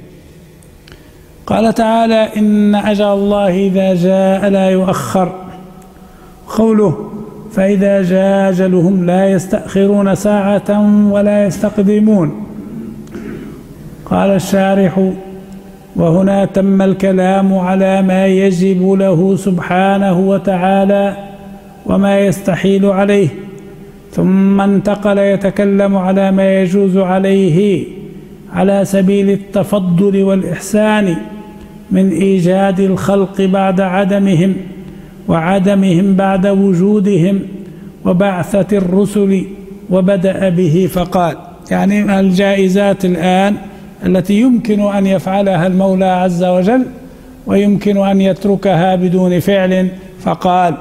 قال تعالى إن أجل الله إذا جاء لا يؤخر. قوله فإذا جاء أجلهم لا يستأخرون ساعة ولا يستقدمون. قال الشارح وهنا تم الكلام على ما يجب له سبحانه وتعالى وما يستحيل عليه، ثم انتقل يتكلم على ما يجوز عليه على سبيل التفضل والإحسان من إيجاد الخلق بعد عدمهم وعدمهم بعد وجودهم وبعثة الرسل، وبدأ به فقال يعني الجائزات الآن التي يمكن أن يفعلها المولى عز وجل ويمكن أن يتركها بدون فعل. فقال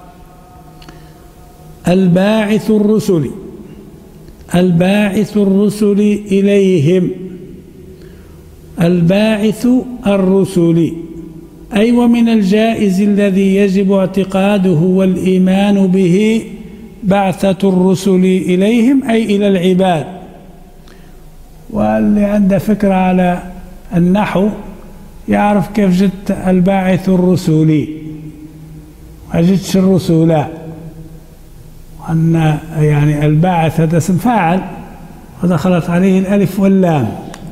الباعث الرسل الباعث الرسل إليهم، الباعث الرسل أي ومن الجائز الذي يجب اعتقاده والإيمان به بعثة الرسل إليهم أي إلى العباد. واللي عنده فكرة على النحو يعرف كيف جدت الباعث الرسولي وجدتش الرسولا، أن يعني الباعث هذا اسم فاعل ودخلت عليه الألف واللام.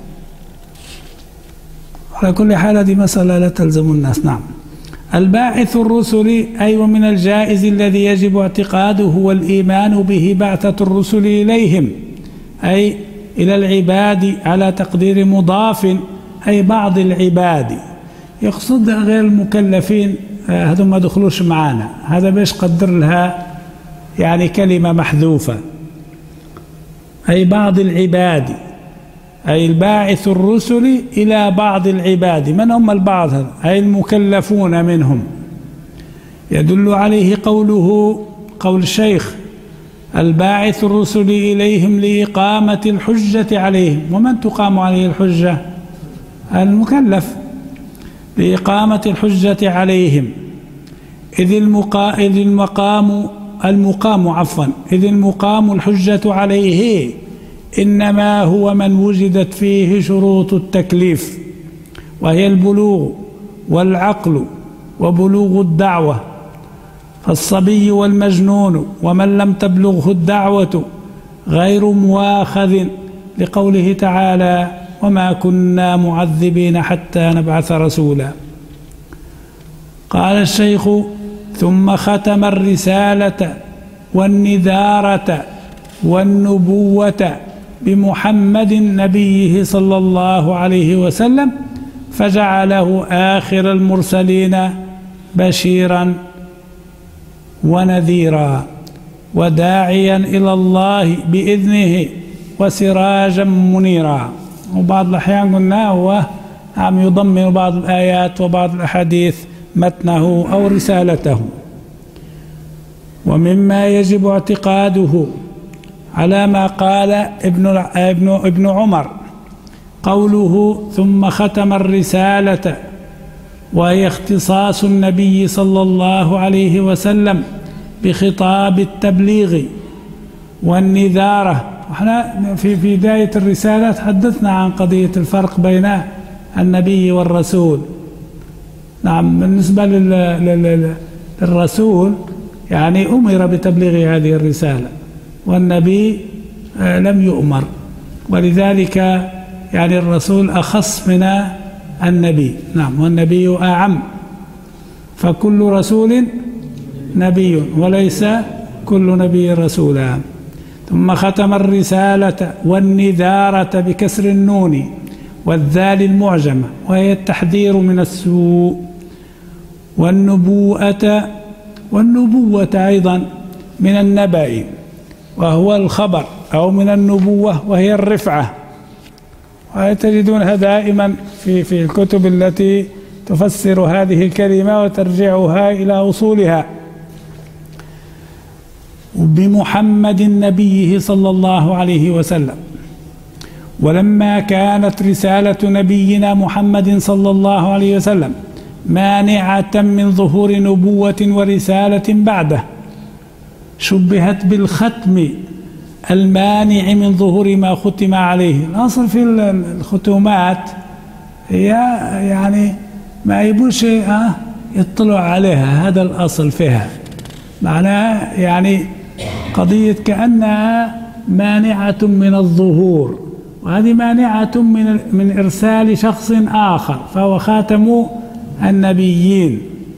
على كل حال هذه مسألة لا تلزم الناس. نعم. الباعث الرسل أي ومن الجائز الذي يجب اعتقاده والإيمان به بعثة الرسل إليهم أي إلى العباد على تقدير مضاف أي بعض العباد، يقصد غير المكلفين هذول ما دخلوش معانا، هذا باش قدر لها يعني كلمة محذوفة، أي بعض العباد أي الباعث الرسل إلى بعض العباد. من هم البعض؟ أي المكلفون منهم. يدل عليه قوله قول الشيخ الباعث الرسل إليهم لإقامة الحجة عليهم. ومن تقام عليه الحجة؟ المكلف، لإقامة الحجة عليهم، إذ المقا... إذ المقام المقام عفوا إذ المقام الحجة عليه إنما هو من وجدت فيه شروط التكليف، وهي البلوغ والعقل وبلوغ الدعوة، فالصبي والمجنون ومن لم تبلغه الدعوة غير مواخذ، لقوله تعالى وما كنا معذبين حتى نبعث رسولا. قال الشيخ ثم ختم الرسالة والنذارة والنبوة بمحمد نبيه صلى الله عليه وسلم، فجعله آخر المرسلين بشيرا ونذيرا وداعيا إلى الله بإذنه وسراجا منيرا. وبعض الأحيان قلنا هو عم يضمن بعض الآيات وبعض الأحاديث متنه أو رسالته. ومما يجب اعتقاده على ما قال ابن ابن ابن عمر قوله ثم ختم الرسالة، وهي اختصاص النبي صلى الله عليه وسلم بخطاب التبليغ والنذارة. احنا في في بداية الرسالة تحدثنا عن قضية الفرق بين النبي والرسول. نعم، بالنسبة للرسول يعني أمر بتبليغ هذه الرسالة، والنبي لم يؤمر، ولذلك يعني الرسول أخص من النبي. نعم، والنبي أعم، فكل رسول نبي وليس كل نبي رسولا. ثم ختم الرسالة والنذارة بكسر النون والذال المعجمة، وهي التحذير من السوء، والنبوءة والنبوة أيضا من النبأ وهو الخبر، أو من النبوة وهي الرفعة. وتجدونها دائما في في الكتب التي تفسر هذه الكلمة وترجعها إلى أصولها. بمحمد نبيه صلى الله عليه وسلم. ولما كانت رسالة نبينا محمد صلى الله عليه وسلم مانعة من ظهور نبوة ورسالة بعده، شبهت بالختم المانع من ظهور ما ختم عليه. الأصل في الختومات هي يعني ما يبوش يطلع عليها، هذا الأصل فيها، معناها يعني قضية كأنها مانعة من الظهور، وهذه مانعة من من إرسال شخص آخر، فهو خاتم النبيين.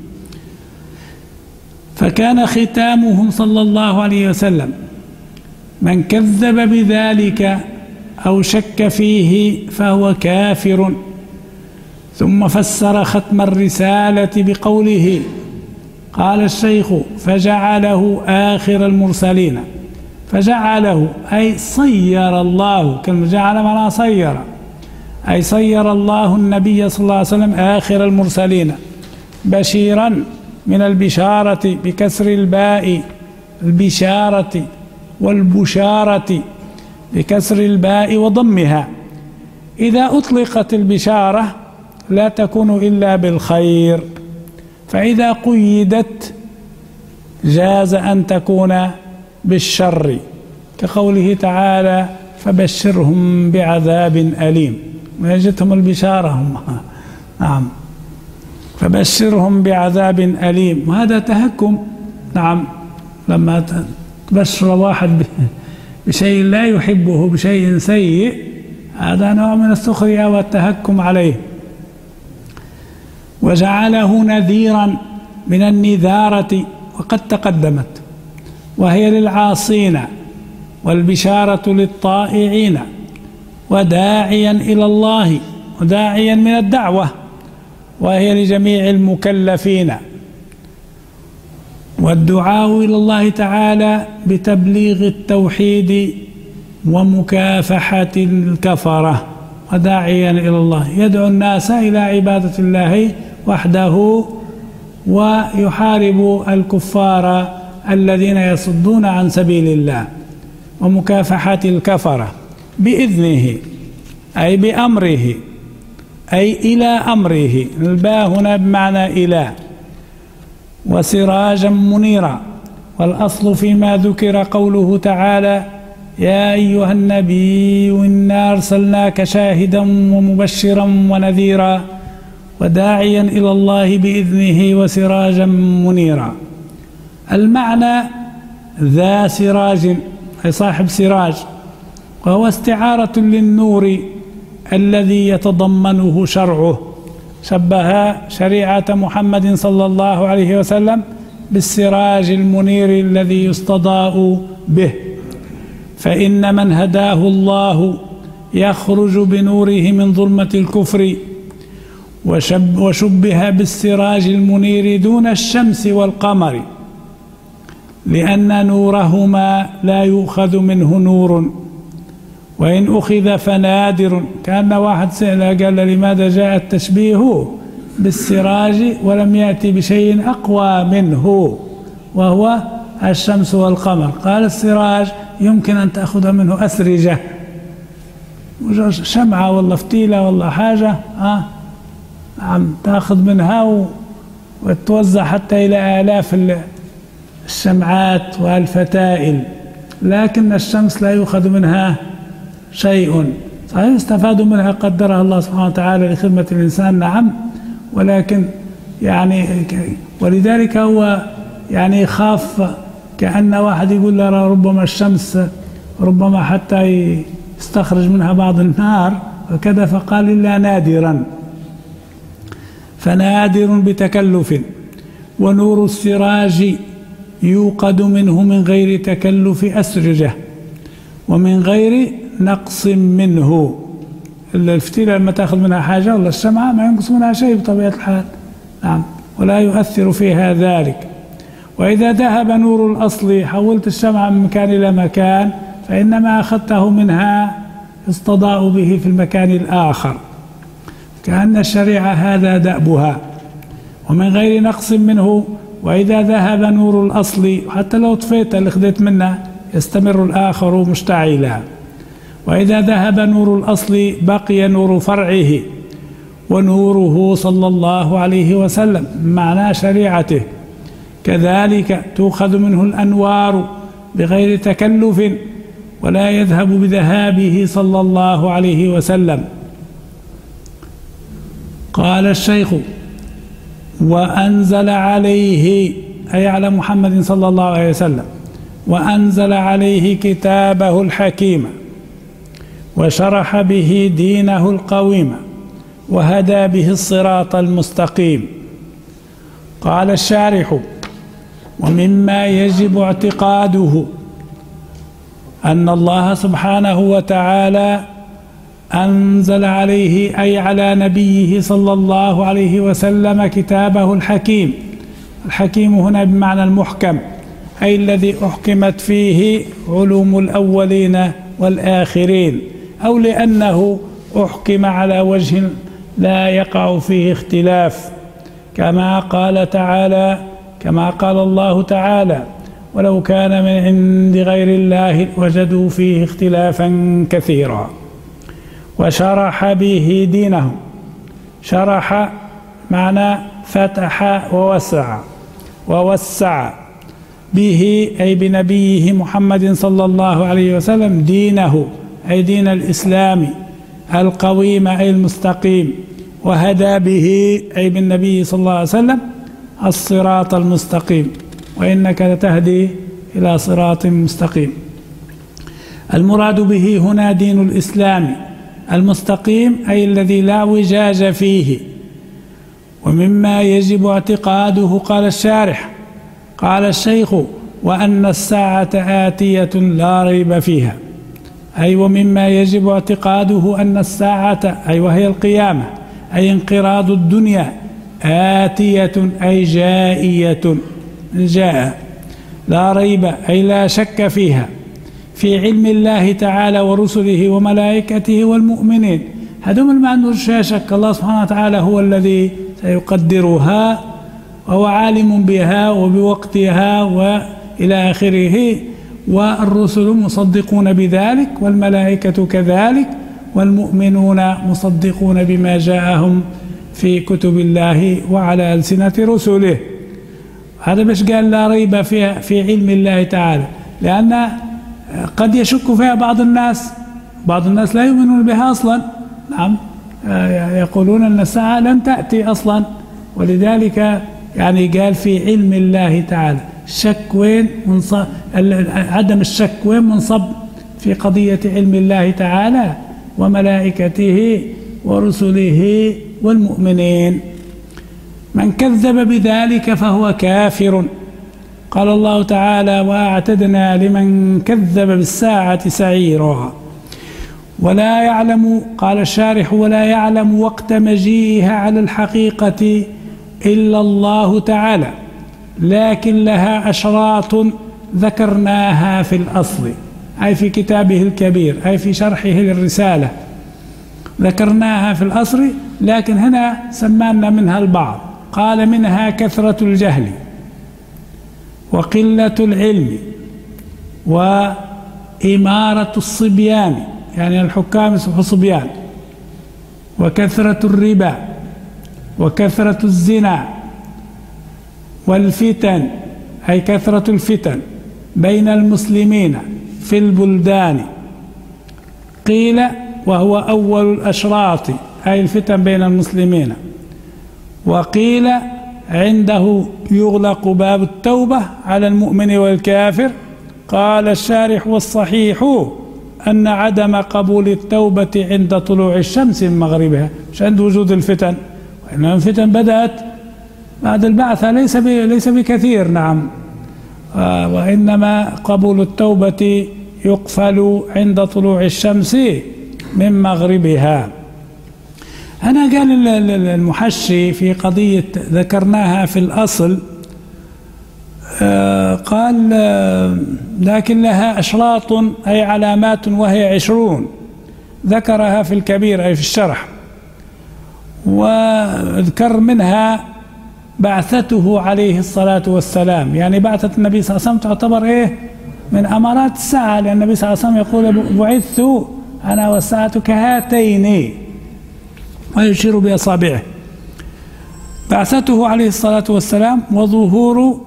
فكان ختامهم صلى الله عليه وسلم، من كذب بذلك أو شك فيه فهو كافر. ثم فسر ختم الرسالة بقوله، قال الشيخ: فجعله آخر المرسلين. فجعله أي صير الله، كلمة جعل معناها صير، أي صير الله النبي صلى الله عليه وسلم آخر المرسلين بشيرا من البشارة بكسر الباء، البشارة والبشارة بكسر الباء وضمها. إذا أطلقت البشارة لا تكون إلا بالخير، فإذا قيدت جاز أن تكون بالشر، كقوله تعالى: فبشرهم بعذاب أليم. ما جتهم البشارة هم نعم، فبشرهم بعذاب أليم، وهذا تهكم. نعم، لما تبشر واحد بشيء لا يحبه بشيء سيء، هذا نوع من السخرية والتهكم عليه. وجعله نذيرا من النذارة، وقد تقدمت، وهي للعاصين، والبشارة للطائعين، وداعيا إلى الله، وداعيا من الدعوة، وهي لجميع المكلفين. والدعاء إلى الله تعالى بتبليغ التوحيد ومكافحة الكفرة، وداعيا إلى الله يدعو الناس إلى عبادة الله وحده، ويحارب الكفار الذين يصدون عن سبيل الله، ومكافحة الكفرة بإذنه، أي بأمره، أي إلى أمره. الباء هنا بمعنى إلى. وسراجا منيرا، والأصل فيما ذكر قوله تعالى: يا أيها النبي إنا أرسلناك شاهدا ومبشرا ونذيرا وداعيا إلى الله بإذنه وسراجا منيرا. المعنى ذا سراج، أي صاحب سراج، وهو استعارة للنور الذي يتضمنه شرعه. شبه شريعة محمد صلى الله عليه وسلم بالسراج المنير الذي يستضاء به، فإن من هداه الله يخرج بنوره من ظلمة الكفر. وشب وشبه بالسراج المنير دون الشمس والقمر، لأن نورهما لا يؤخذ منه نور، وإن أخذ فنادر. كان واحد سأل قال: لماذا جاء التشبيه بالسراج ولم يأتي بشيء أقوى منه وهو الشمس والقمر؟ قال: السراج يمكن أن تأخذ منه أسرجة، شمعة ولا فتيلة ولا حاجة، آه عم تأخذ منها وتوزع حتى إلى آلاف الشمعات والفتائل، لكن الشمس لا يؤخذ منها شيء. صحيح استفادوا منها قدرها الله سبحانه وتعالى لخدمة الإنسان، نعم، ولكن يعني ولذلك هو يعني يخاف، كأن واحد يقول له ربما الشمس ربما حتى يستخرج منها بعض النار وكذا، فقال: إلا نادرا، فنادر بتكلف، ونور السراج يوقد منه من غير تكلف أسرجه ومن غير نقص منه. الفتيلة لما تأخذ منها حاجة ولا الشمعة ما ينقص منها شيء بطبيعة الحال، نعم، ولا يؤثر فيها ذلك. وإذا ذهب نور الأصل، حولت الشمعة من مكان إلى مكان، فإنما أخذته منها استضاء به في المكان الآخر، كأن الشريعة هذا دأبها، ومن غير نقص منه. وإذا ذهب نور الأصل، حتى لو طفيت اللي خذيت منه يستمر الآخر مشتعلا. وإذا ذهب نور الأصل بقي نور فرعه ونوره صلى الله عليه وسلم معنى شريعته، كذلك تؤخذ منه الأنوار بغير تكلف، ولا يذهب بذهابه صلى الله عليه وسلم. قال الشيخ: وأنزل عليه، أي على محمد صلى الله عليه وسلم، وأنزل عليه كتابه الحكيم، وشرح به دينه القويم، وهدى به الصراط المستقيم. قال الشارح: ومما يجب اعتقاده أن الله سبحانه وتعالى أنزل عليه، أي على نبيه صلى الله عليه وسلم، كتابه الحكيم. الحكيم هنا بمعنى المحكم، أي الذي أحكمت فيه علوم الأولين والآخرين، أو لأنه أحكم على وجه لا يقع فيه اختلاف، كما قال تعالى كما قال الله تعالى: ولو كان من عند غير الله وجدوا فيه اختلافا كثيرا. وشرح به دينه، شرح معنى فتح ووسع، ووسع به أي بنبيه محمد صلى الله عليه وسلم دينه، أي دين الإسلام القويم أي المستقيم، وهدى به أي بالنبي صلى الله عليه وسلم الصراط المستقيم، وإنك لتهدي إلى صراط مستقيم. المراد به هنا دين الإسلام المستقيم، أي الذي لا وجاج فيه. ومما يجب اعتقاده، قال الشارح قال الشيخ: وأن الساعة آتية لا ريب فيها، أي ومما يجب اعتقاده أن الساعة، أي وهي القيامة، أي انقراض الدنيا، آتية أي جائية، جاء، لا ريب أي لا شك فيها، في علم الله تعالى ورسله وملائكته والمؤمنين. هذول ما عندوش شك، الله سبحانه وتعالى هو الذي سيقدرها، وهو عالم بها وبوقتها وإلى آخره، والرسل مصدقون بذلك، والملائكة كذلك، والمؤمنون مصدقون بما جاءهم في كتب الله وعلى ألسنة رسله. هذا مش قال لا ريب فيها في علم الله تعالى، لأن قد يشك فيها بعض الناس، بعض الناس لا يؤمنون بها أصلا، نعم، يقولون أن الساعة لن تأتي أصلا، ولذلك يعني قال في علم الله تعالى. الشك وين منصب، عدم الشك وين منصب في قضية علم الله تعالى وملائكته ورسله والمؤمنين. من كذب بذلك فهو كافر. قال الله تعالى: وأعتدنا لمن كذب بالساعة سعيرا. ولا يعلم، قال الشارح: ولا يعلم وقت مجيئها على الحقيقة إلا الله تعالى، لكن لها أشراط ذكرناها في الأصل، أي في كتابه الكبير، أي في شرحه للرسالة، ذكرناها في الأصل، لكن هنا سمعنا منها البعض. قال: منها كثرة الجهل، وقلة العلم، وإمارة الصبيان، يعني الحكام يصبحوا صبيان، وكثرة الربا، وكثرة الزنا، والفتن، أي كثرة الفتن بين المسلمين في البلدان. قيل: وهو أول الأشراط، أي الفتن بين المسلمين. وقيل: عنده يغلق باب التوبة على المؤمن والكافر. قال الشارح: والصحيح أن عدم قبول التوبة عند طلوع الشمس من مغربها، مش عند وجود الفتن، وإنما الفتن بدأت بعد البعثة ليس ليس بكثير. نعم. وإنما قبول التوبة يقفل عند طلوع الشمس من مغربها. أنا قال المحشي في قضية ذكرناها في الأصل، قال لكن لها أشراط أي علامات وهي عشرون، ذكرها في الكبير أي في الشرح، وذكر منها بعثته عليه الصلاة والسلام. يعني بعثة النبي صلى الله عليه وسلم تعتبر إيه من أمارات الساعة، لأن النبي صلى الله عليه وسلم يقول بعثت أنا والساعة كهاتين، ويشير بأصابعه. بعثته عليه الصلاة والسلام وظهور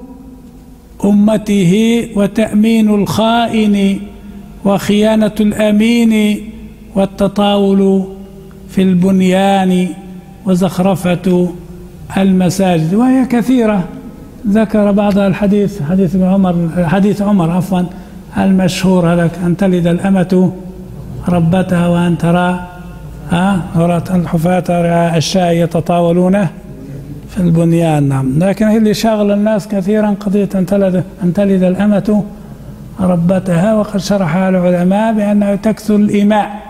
أمته وتأمين الخائن وخيانة الأمين والتطاول في البنيان وزخرفة المساجد، وهي كثيرة. ذكر بعض الحديث، حديث عمر، حديث عمر عفوا المشهور لك أن تلد الأمة ربتها وأن ترى ها الحفاة رعاء الشاء يتطاولون في البنيان. نعم. لكن هي اللي شاغل الناس كثيرا قضية أن تلد أن تلد الأمة ربتها، وقد شرحها العلماء بأنه تكثر الإماء،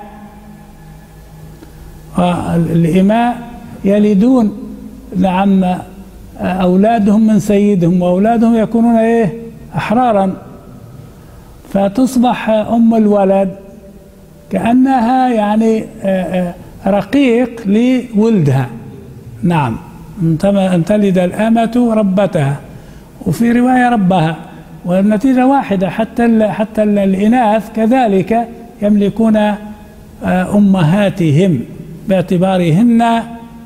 والإماء يلدون نعم أولادهم من سيدهم، وأولادهم يكونون إيه أحرارا، فتصبح أم الولد كأنها يعني رقيق لولدها. نعم. أن تلد الأمة ربتها، وفي رواية ربها، والنتيجة واحدة. حتى ال حتى ال الإناث كذلك يملكون أمهاتهم باعتبارهن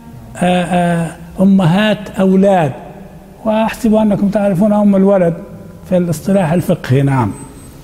أمهات أولاد، وأحسب أنكم تعرفون أم الولد في الاصطلاح الفقهي. نعم.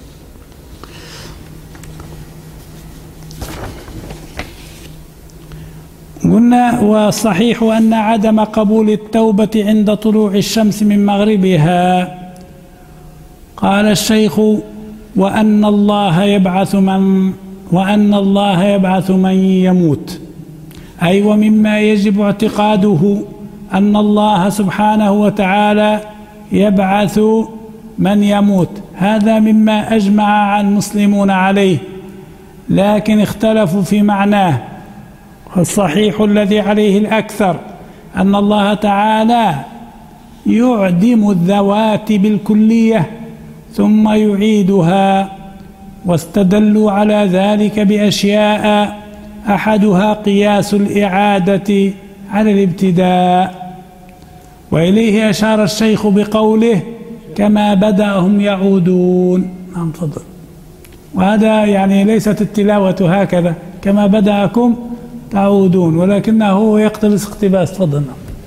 قلنا والصحيح أن عدم قبول التوبة عند طلوع الشمس من مغربها. قال الشيخ وأن الله يبعث من وأن الله يبعث من يموت، أي ومما يجب اعتقاده أن الله سبحانه وتعالى يبعث من يموت. هذا مما أجمع المسلمون عليه، لكن اختلفوا في معناه. الصحيح الذي عليه الأكثر أن الله تعالى يعدم الذوات بالكلية ثم يعيدها، واستدلوا على ذلك بأشياء أحدها قياس الإعادة على الابتداء، وإليه أشار الشيخ بقوله كما بدأهم يعودون. نعم تفضل. وهذا يعني ليست التلاوة هكذا كما بدأكم تعودون، ولكنه يقتبس اقتباس. تفضل.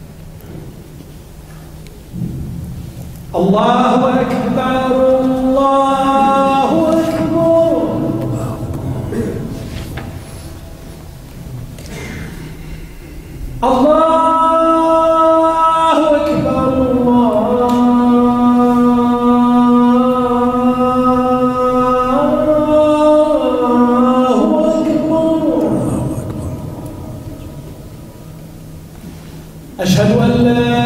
الله أكبر الله أكبر. الله أكبر الله أكبر. أشهد أن لا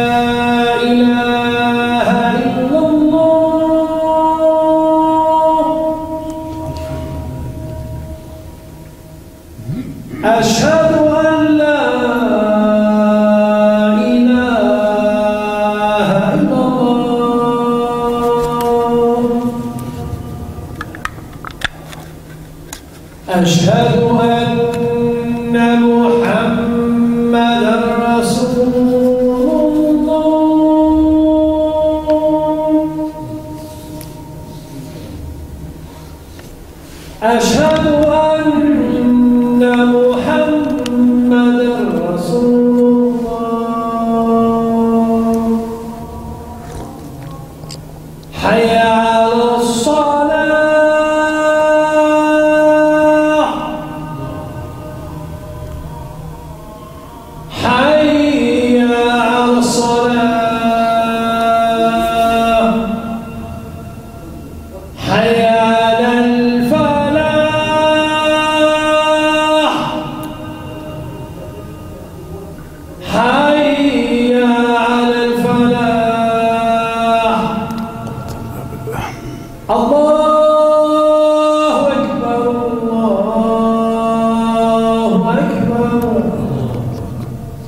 أشهد أن لا إله إلا الله. أشهد أن محمدا رسول الله.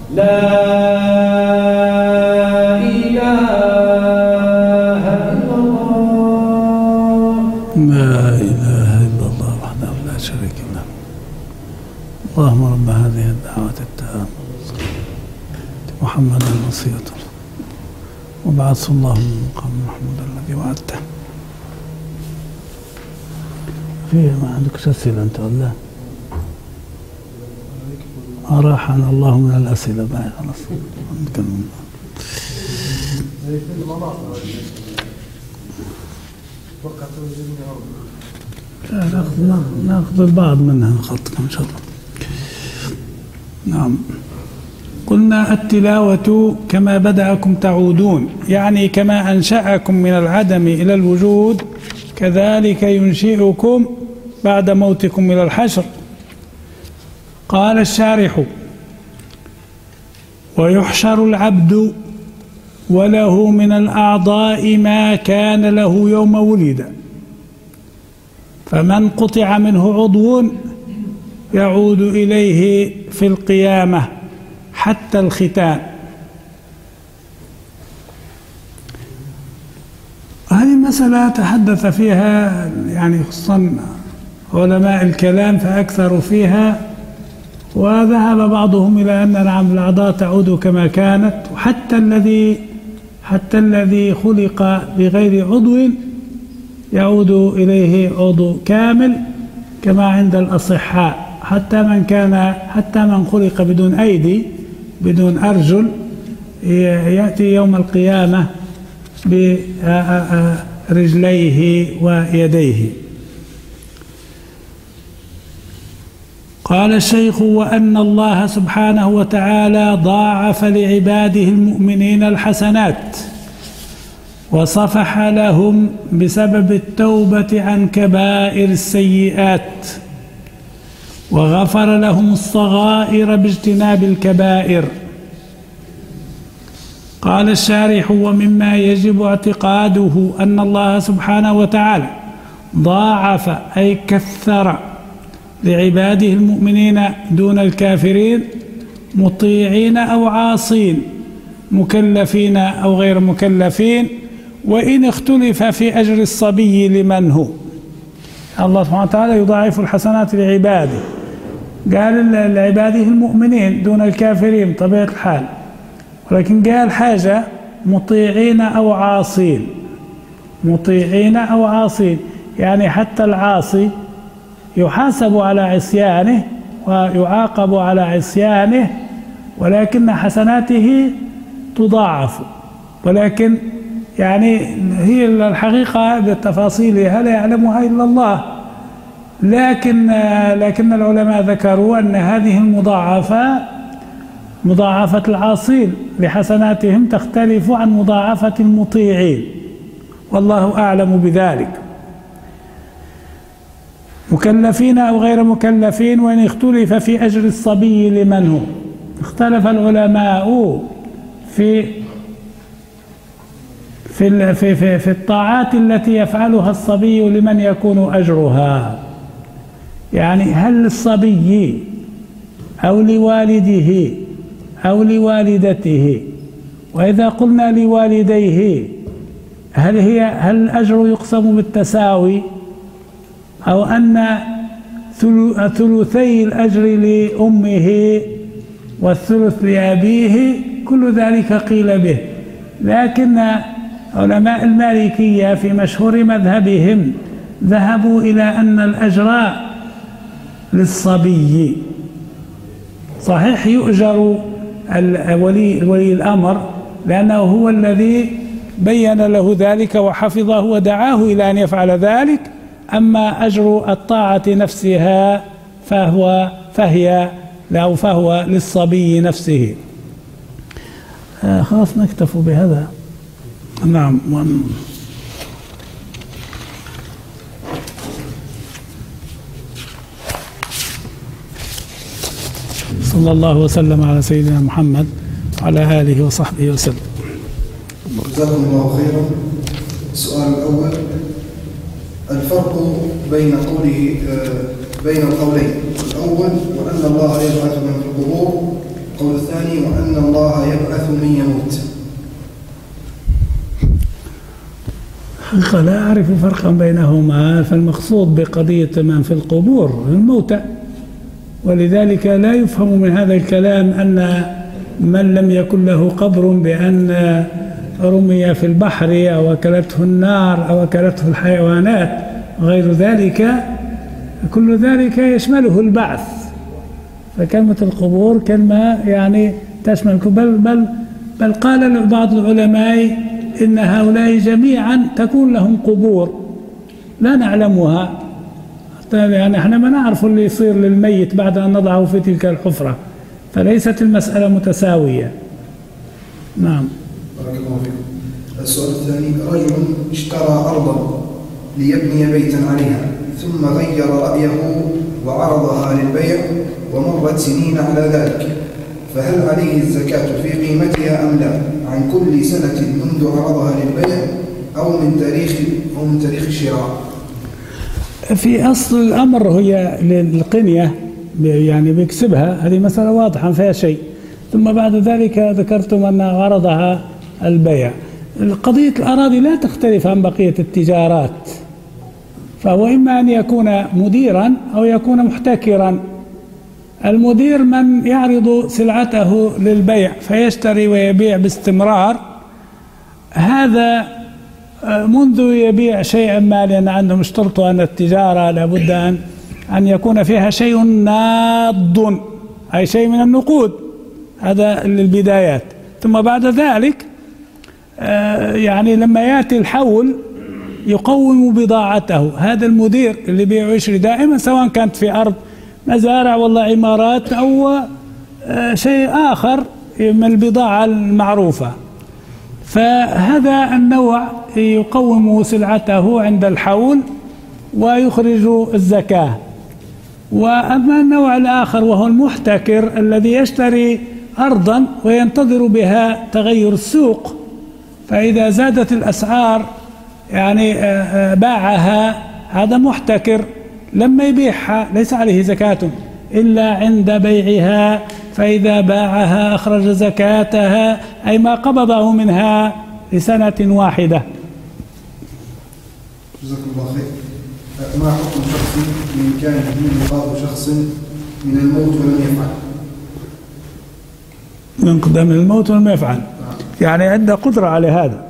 لا إله إلا الله. لا إله إلا الله وحده لا شريك له. اللهم رب هذه الدعوة التامة محمد الوصية وبعث الله من مقام محمود الذي وعدته. في ما عندكش أسئلة أنت ولا؟ أراحنا الله من الأسئلة بعد خلاص نتكلم. ناخذ ناخذ البعض منها نخطكم إن شاء الله. نعم. قلنا التلاوة كما بدأكم تعودون، يعني كما أنشأكم من العدم إلى الوجود كذلك ينشئكم بعد موتكم إلى الحشر. قال الشارح: ويحشر العبد وله من الأعضاء ما كان له يوم ولد، فمن قطع منه عضو يعود إليه في القيامة حتى الختان. هذه مسألة تحدث فيها يعني خصوصا علماء الكلام فأكثروا فيها، وذهب بعضهم إلى أن نعم الأعضاء تعود كما كانت، وحتى الذي حتى الذي خلق بغير عضو يعود إليه عضو كامل كما عند الأصحاء، حتى من كان حتى من خلق بدون أيدي بدون أرجل يأتي يوم القيامة برجليه ويديه. قال الشيخ: وأن الله سبحانه وتعالى ضاعف لعباده المؤمنين الحسنات وصفح لهم بسبب التوبة عن كبائر السيئات، وغفر لهم الصغائر باجتناب الكبائر. قال الشارح: ومما يجب اعتقاده أن الله سبحانه وتعالى ضاعف أي كثر لعباده المؤمنين دون الكافرين، مطيعين أو عاصين، مكلفين أو غير مكلفين، وإن اختلف في أجر الصبي لمن هو. الله سبحانه وتعالى يضاعف الحسنات لعباده، قال لعباده المؤمنين دون الكافرين طبيعة الحال، ولكن قال حاجة مطيعين أو عاصين، مطيعين أو عاصين، يعني حتى العاصي يحاسب على عصيانه ويعاقب على عصيانه، ولكن حسناته تضاعف. ولكن يعني هي الحقيقة بالتفاصيلها لا يعلمها إلا الله، لكن لكن العلماء ذكروا أن هذه المضاعفة مضاعفة العاصين لحسناتهم تختلف عن مضاعفة المطيعين، والله أعلم بذلك. مكلفين أو غير مكلفين، وإن اختلف في أجر الصبي لمن هو. اختلف العلماء في في في في, في الطاعات التي يفعلها الصبي لمن يكون أجرها، يعني هل للصبي أو لوالده أو لوالدته؟ وإذا قلنا لوالديه هل هي هل الأجر يقسم بالتساوي، أو أن ثلثي الأجر لأمه والثلث لأبيه؟ كل ذلك قيل به، لكن علماء المالكية في مشهور مذهبهم ذهبوا إلى أن الأجر للصبي. صحيح يؤجر الولي, ولي الأمر لأنه هو الذي بين له ذلك وحفظه ودعاه إلى أن يفعل ذلك، أما أجر الطاعة نفسها فهو فهي أو فهو للصبي نفسه. آه خلاص نكتفي بهذا. نعم. صلى الله وسلم على سيدنا محمد وعلى آله وصحبه وسلم. جزاكم الله خيرا. السؤال الأول: الفرق بين قوله بين القولين الأول وأن الله يبعث من في القبور القول الثاني وأن الله يبعث من يموت. حقيقة لا أعرف فرقا بينهما، فالمقصود بقضية من في القبور الموتى، ولذلك لا يفهم من هذا الكلام أن من لم يكن له قبر بأن رمي في البحر أو أكلته النار أو أكلته الحيوانات وغير ذلك، كل ذلك يشمله البعث. فكلمة القبور كلمة يعني تشمل بل, بل, بل قال بعض العلماء إن هؤلاء جميعا تكون لهم قبور لا نعلمها، يعني احنا ما نعرف اللي يصير للميت بعد أن نضعه في تلك الحفرة، فليست المسألة متساوية. نعم. بارك الله فيكم. السؤال الثاني: رجل اشترى أرضا ليبني بيتا عليها ثم غير رأيه وعرضها للبيع ومرت سنين على ذلك، فهل عليه الزكاة في قيمتها أم لا عن كل سنة منذ عرضها للبيع أو من تاريخ أو من تاريخ الشراء؟ في أصل الأمر هي للقنية، يعني بيكسبها، هذه مسألة واضحة ما فيها شيء، ثم بعد ذلك ذكرتم أن عرضها البيع. قضية الأراضي لا تختلف عن بقية التجارات، فهو إما أن يكون مديرا أو يكون محتكرا. المدير من يعرض سلعته للبيع فيشتري ويبيع باستمرار، هذا منذ يبيع شيئا ما، لأن عندهم اشترطوا أن التجارة لابد أن أن يكون فيها شيء ناض، أي شيء من النقود، هذا للبدايات. ثم بعد ذلك يعني لما يأتي الحول يقوم بضاعته. هذا المدير اللي بيع ويشتري دائما، سواء كانت في أرض مزارع والله عمارات أو شيء آخر من البضاعة المعروفة، فهذا النوع يقوم سلعته عند الحول ويخرج الزكاة. وأما النوع الآخر وهو المحتكر الذي يشتري أرضا وينتظر بها تغير السوق، فإذا زادت الأسعار يعني باعها، هذا محتكر، لما يبيعها ليس عليه زكاة إلا عند بيعها، فإذا باعها أخرج زكاتها، أي ما قبضه منها لسنة واحدة. جزاكم الله خير. ما حكم شخص بإمكانه إنقاذ شخص من الموت ولم يفعل؟ من من الموت ولم يفعل، يعني عنده قدرة على هذا؟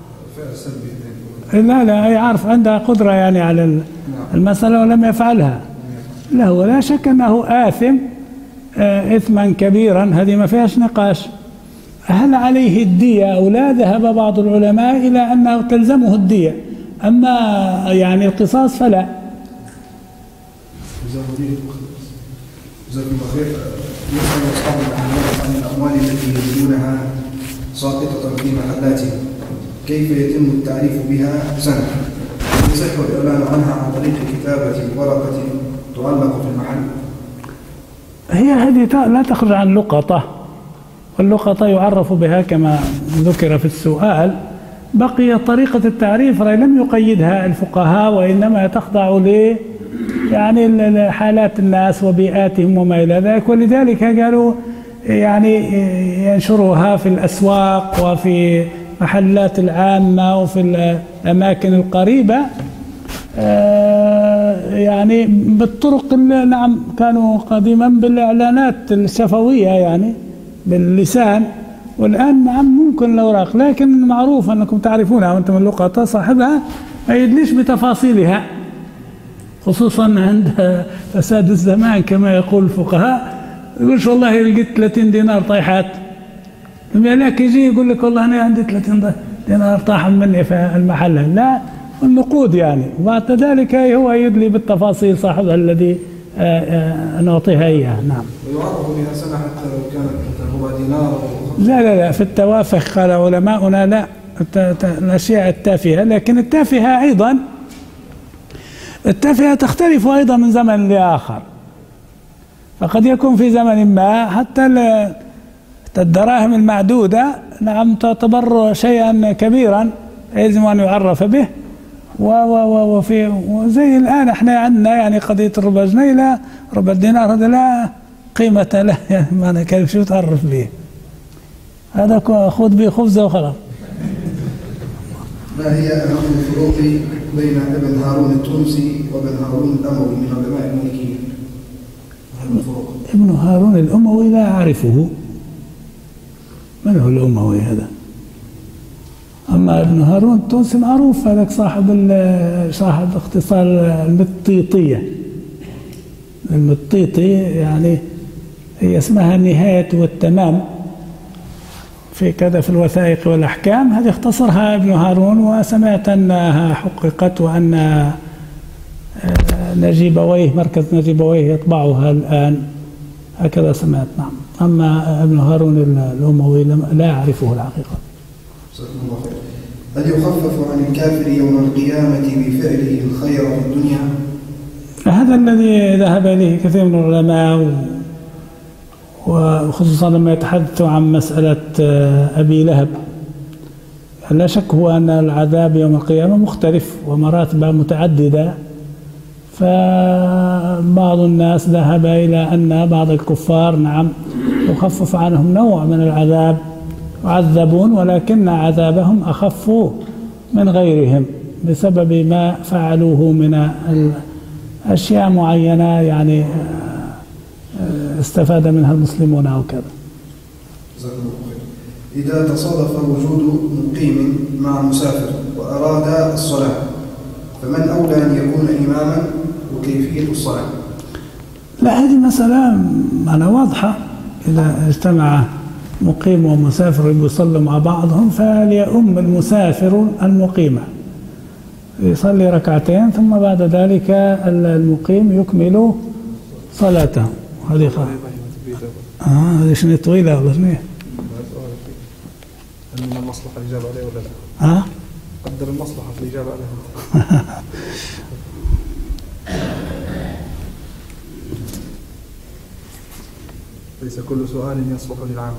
لا لا أي عارف عنده قدرة يعني على المسألة ولم يفعلها، لا ولا شك أنه آثم إثما كبيرا، هذه ما فيهاش نقاش. هل عليه الدية أو لا؟ ذهب بعض العلماء إلى أنه تلزمه الدية، أما يعني القصاص فلا. جزاكم الله خير. يسأل أصحاب الأعمال عن الأموال التي يجدونها ساقطة في محلاتهم، كيف يتم التعريف بها سنة؟ يصح الإعلان عنها عن طريق كتابة ورقة تعلق في المحل؟ هي هذه لا تخرج عن لقطة، واللقطة يعرف بها كما ذكر في السؤال. بقي طريقة التعريف لم يقيدها الفقهاء، وإنما تخضع ل يعني حالات الناس وبيئاتهم وما إلى ذلك، ولذلك قالوا يعني ينشروها في الأسواق وفي محلات العامة وفي الأماكن القريبة، يعني بالطرق اللي نعم كانوا قديما بالإعلانات الشفوية يعني باللسان، والآن نعم ممكن الأوراق، لكن معروف أنكم تعرفونها وأنتم اللقطة صاحبها ما يدليش بتفاصيلها، خصوصا عند فساد الزمان كما يقول الفقهاء. يقولش والله لقيت ثلاثين دينار طايحات، لما لك يجي يقول لك والله أنا عندي ثلاثين دينار طاح مني في المحل، لا النقود يعني. وبعد ذلك هو يدلي بالتفاصيل صاحبها الذي نعطيها إياه. نعم. ويعرف بها سنة حتى لو كانت ربع دينار؟ لا لا لا، في التوافه قال علماؤنا لا، الأشياء التافهة، لكن التافهة أيضا التافهة تختلف أيضا من زمن لآخر، فقد يكون في زمن ما حتى الدراهم المعدودة نعم تعتبر شيئا كبيرا يجب أن يعرف به، وفي وزي الآن احنا عندنا يعني قضية الربع جنيه لا ربع دينار، هذا لا قيمة له، يعني معنى كلمة شو تعرف به، هذا خذ به خبزة وخلاص. ما هي أهم الفروق بين ابن هارون التونسي وابن هارون الأموي من علماء المالكية؟ ابن هارون الأموي لا أعرفه، من هو الأموي هذا؟ أما ابن هارون التونسي معروف، هذاك صاحب صاحب اختصار المطيطية. المطيطي يعني هي اسمها النهاية والتمام في كذا في الوثائق والأحكام، هذه اختصرها ابن هارون، وسمعت أنها حققت وأن نجيبويه مركز نجيبويه يطبعها الآن، هكذا سمعت. نعم. أما ابن هارون الأموي لا أعرفه الحقيقة. هل يخفف عن الكافر يوم القيامة بفعله الخير في الدنيا؟ هذا الذي ذهب إليه كثير من العلماء، وخصوصا لما يتحدثوا عن مسألة أبي لهب. لا شك هو أن العذاب يوم القيامة مختلف ومراتبه متعددة، فبعض الناس ذهب إلى أن بعض الكفار نعم يخفف عنهم نوع من العذاب يعذبون، ولكن عذابهم أخف من غيرهم بسبب ما فعلوه من أشياء معينة يعني استفاد منها المسلمون أو كذا. إذا تصادف وجود مقيم مع مسافر وأراد الصلاة، فمن أولى أن يكون إماما وكيفية الصلاة؟ لا، هذه مسألة أنا واضحة. إذا اجتمع مقيم ومسافر يصلوا مع بعضهم، فليؤم المسافر المقيمة يصلي ركعتين، ثم بعد ذلك المقيم يكمل صلاته. هذه خلاص. اه هذه شنو طويلة ولا شنو؟ من المصلحة الإجابة عليه ولا لا؟ ها؟ قدر المصلحة في الإجابة عليه. ليس كل سؤال يصلح للعامة.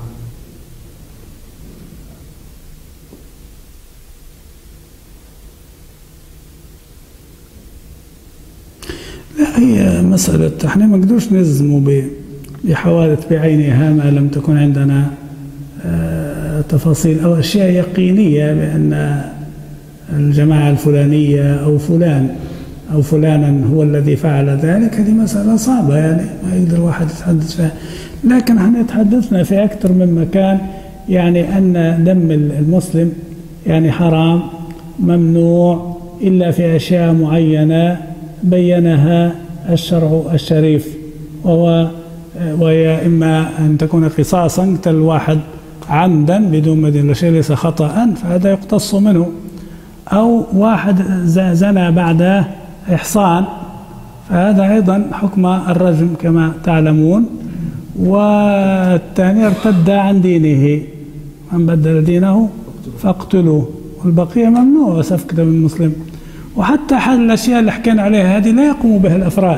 لا، هي مسألة احنا ما نقدرش نلزموا بحوادث بعينها ما لم تكن عندنا تفاصيل أو أشياء يقينية بأن الجماعة الفلانية أو فلان أو فلانا هو الذي فعل ذلك. هذه مسألة صعبة يعني ما يقدر واحد يتحدث فيها، لكن احنا تحدثنا في أكثر من مكان يعني أن دم المسلم يعني حرام ممنوع إلا في أشياء معينة بينها الشرع الشريف، وهو وهي إما أن تكون قصاصا قتل واحد عمدا بدون مدين شيء ليس خطأ فهذا يقتص منه، أو واحد زنى بعد إحصان فهذا أيضا حكم الرجم كما تعلمون. والثاني ارتد عن دينه، من بدل دينه فاقتلوه، والبقية ممنوع سفك دم المسلم. وحتى حل الأشياء اللي حكينا عليها هذه لا يقوم بها الأفراد،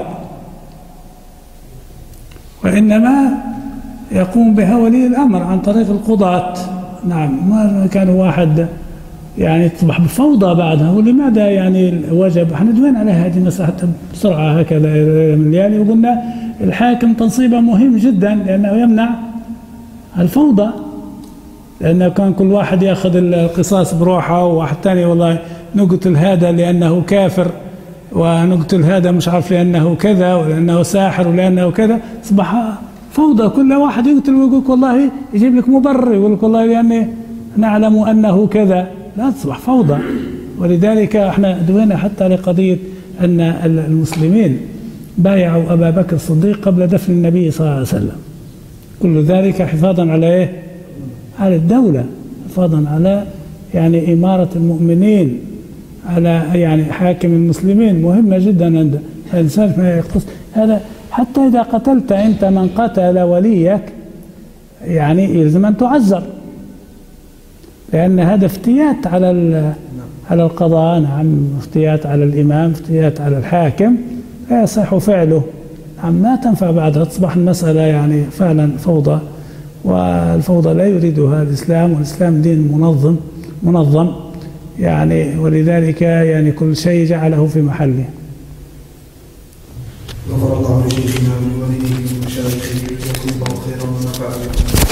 وإنما يقوم بها ولي الأمر عن طريق القضاة. نعم، ما كان واحد يعني تصبح بفوضى بعدها، ولماذا يعني وجب احنا دوين على هذه المسألة حتى بسرعة هكذا يعني، وقلنا الحاكم تنصيبه مهم جدا لأنه يمنع الفوضى، لأنه كان كل واحد يأخذ القصاص بروحه، وواحد ثاني والله نقتل هذا لأنه كافر، ونقتل هذا مش عارف لأنه كذا ولأنه ساحر ولأنه كذا، أصبح فوضى. كل واحد يقتل ويقول والله يجيب لك مبرر، يقول لك والله لأني نعلم أنه كذا، لا تصبح فوضى. ولذلك احنا دوينا حتى لقضية أن المسلمين بايعوا أبا بكر الصديق قبل دفن النبي صلى الله عليه وسلم، كل ذلك حفاظا على إيه؟ على الدولة، حفاظا على يعني إمارة المؤمنين، على يعني حاكم المسلمين، مهمة جدا عند الإنسان ما يقتص هذا. حتى إذا قتلت أنت من قتل وليك يعني يلزم أن تعذر، لأن هذا افتيات على على القضاء. نعم، افتيات على الإمام، افتيات على الحاكم، لا يصح فعله. نعم، ما تنفع بعدها، تصبح المسألة يعني فعلا فوضى، والفوضى لا يريدها الإسلام، والإسلام دين منظم منظم يعني، ولذلك يعني كل شيء جعله في محله. غفر الله لشيخنا ولوالديه ومشايخه جزاكم الله خيرا ونفع بكم.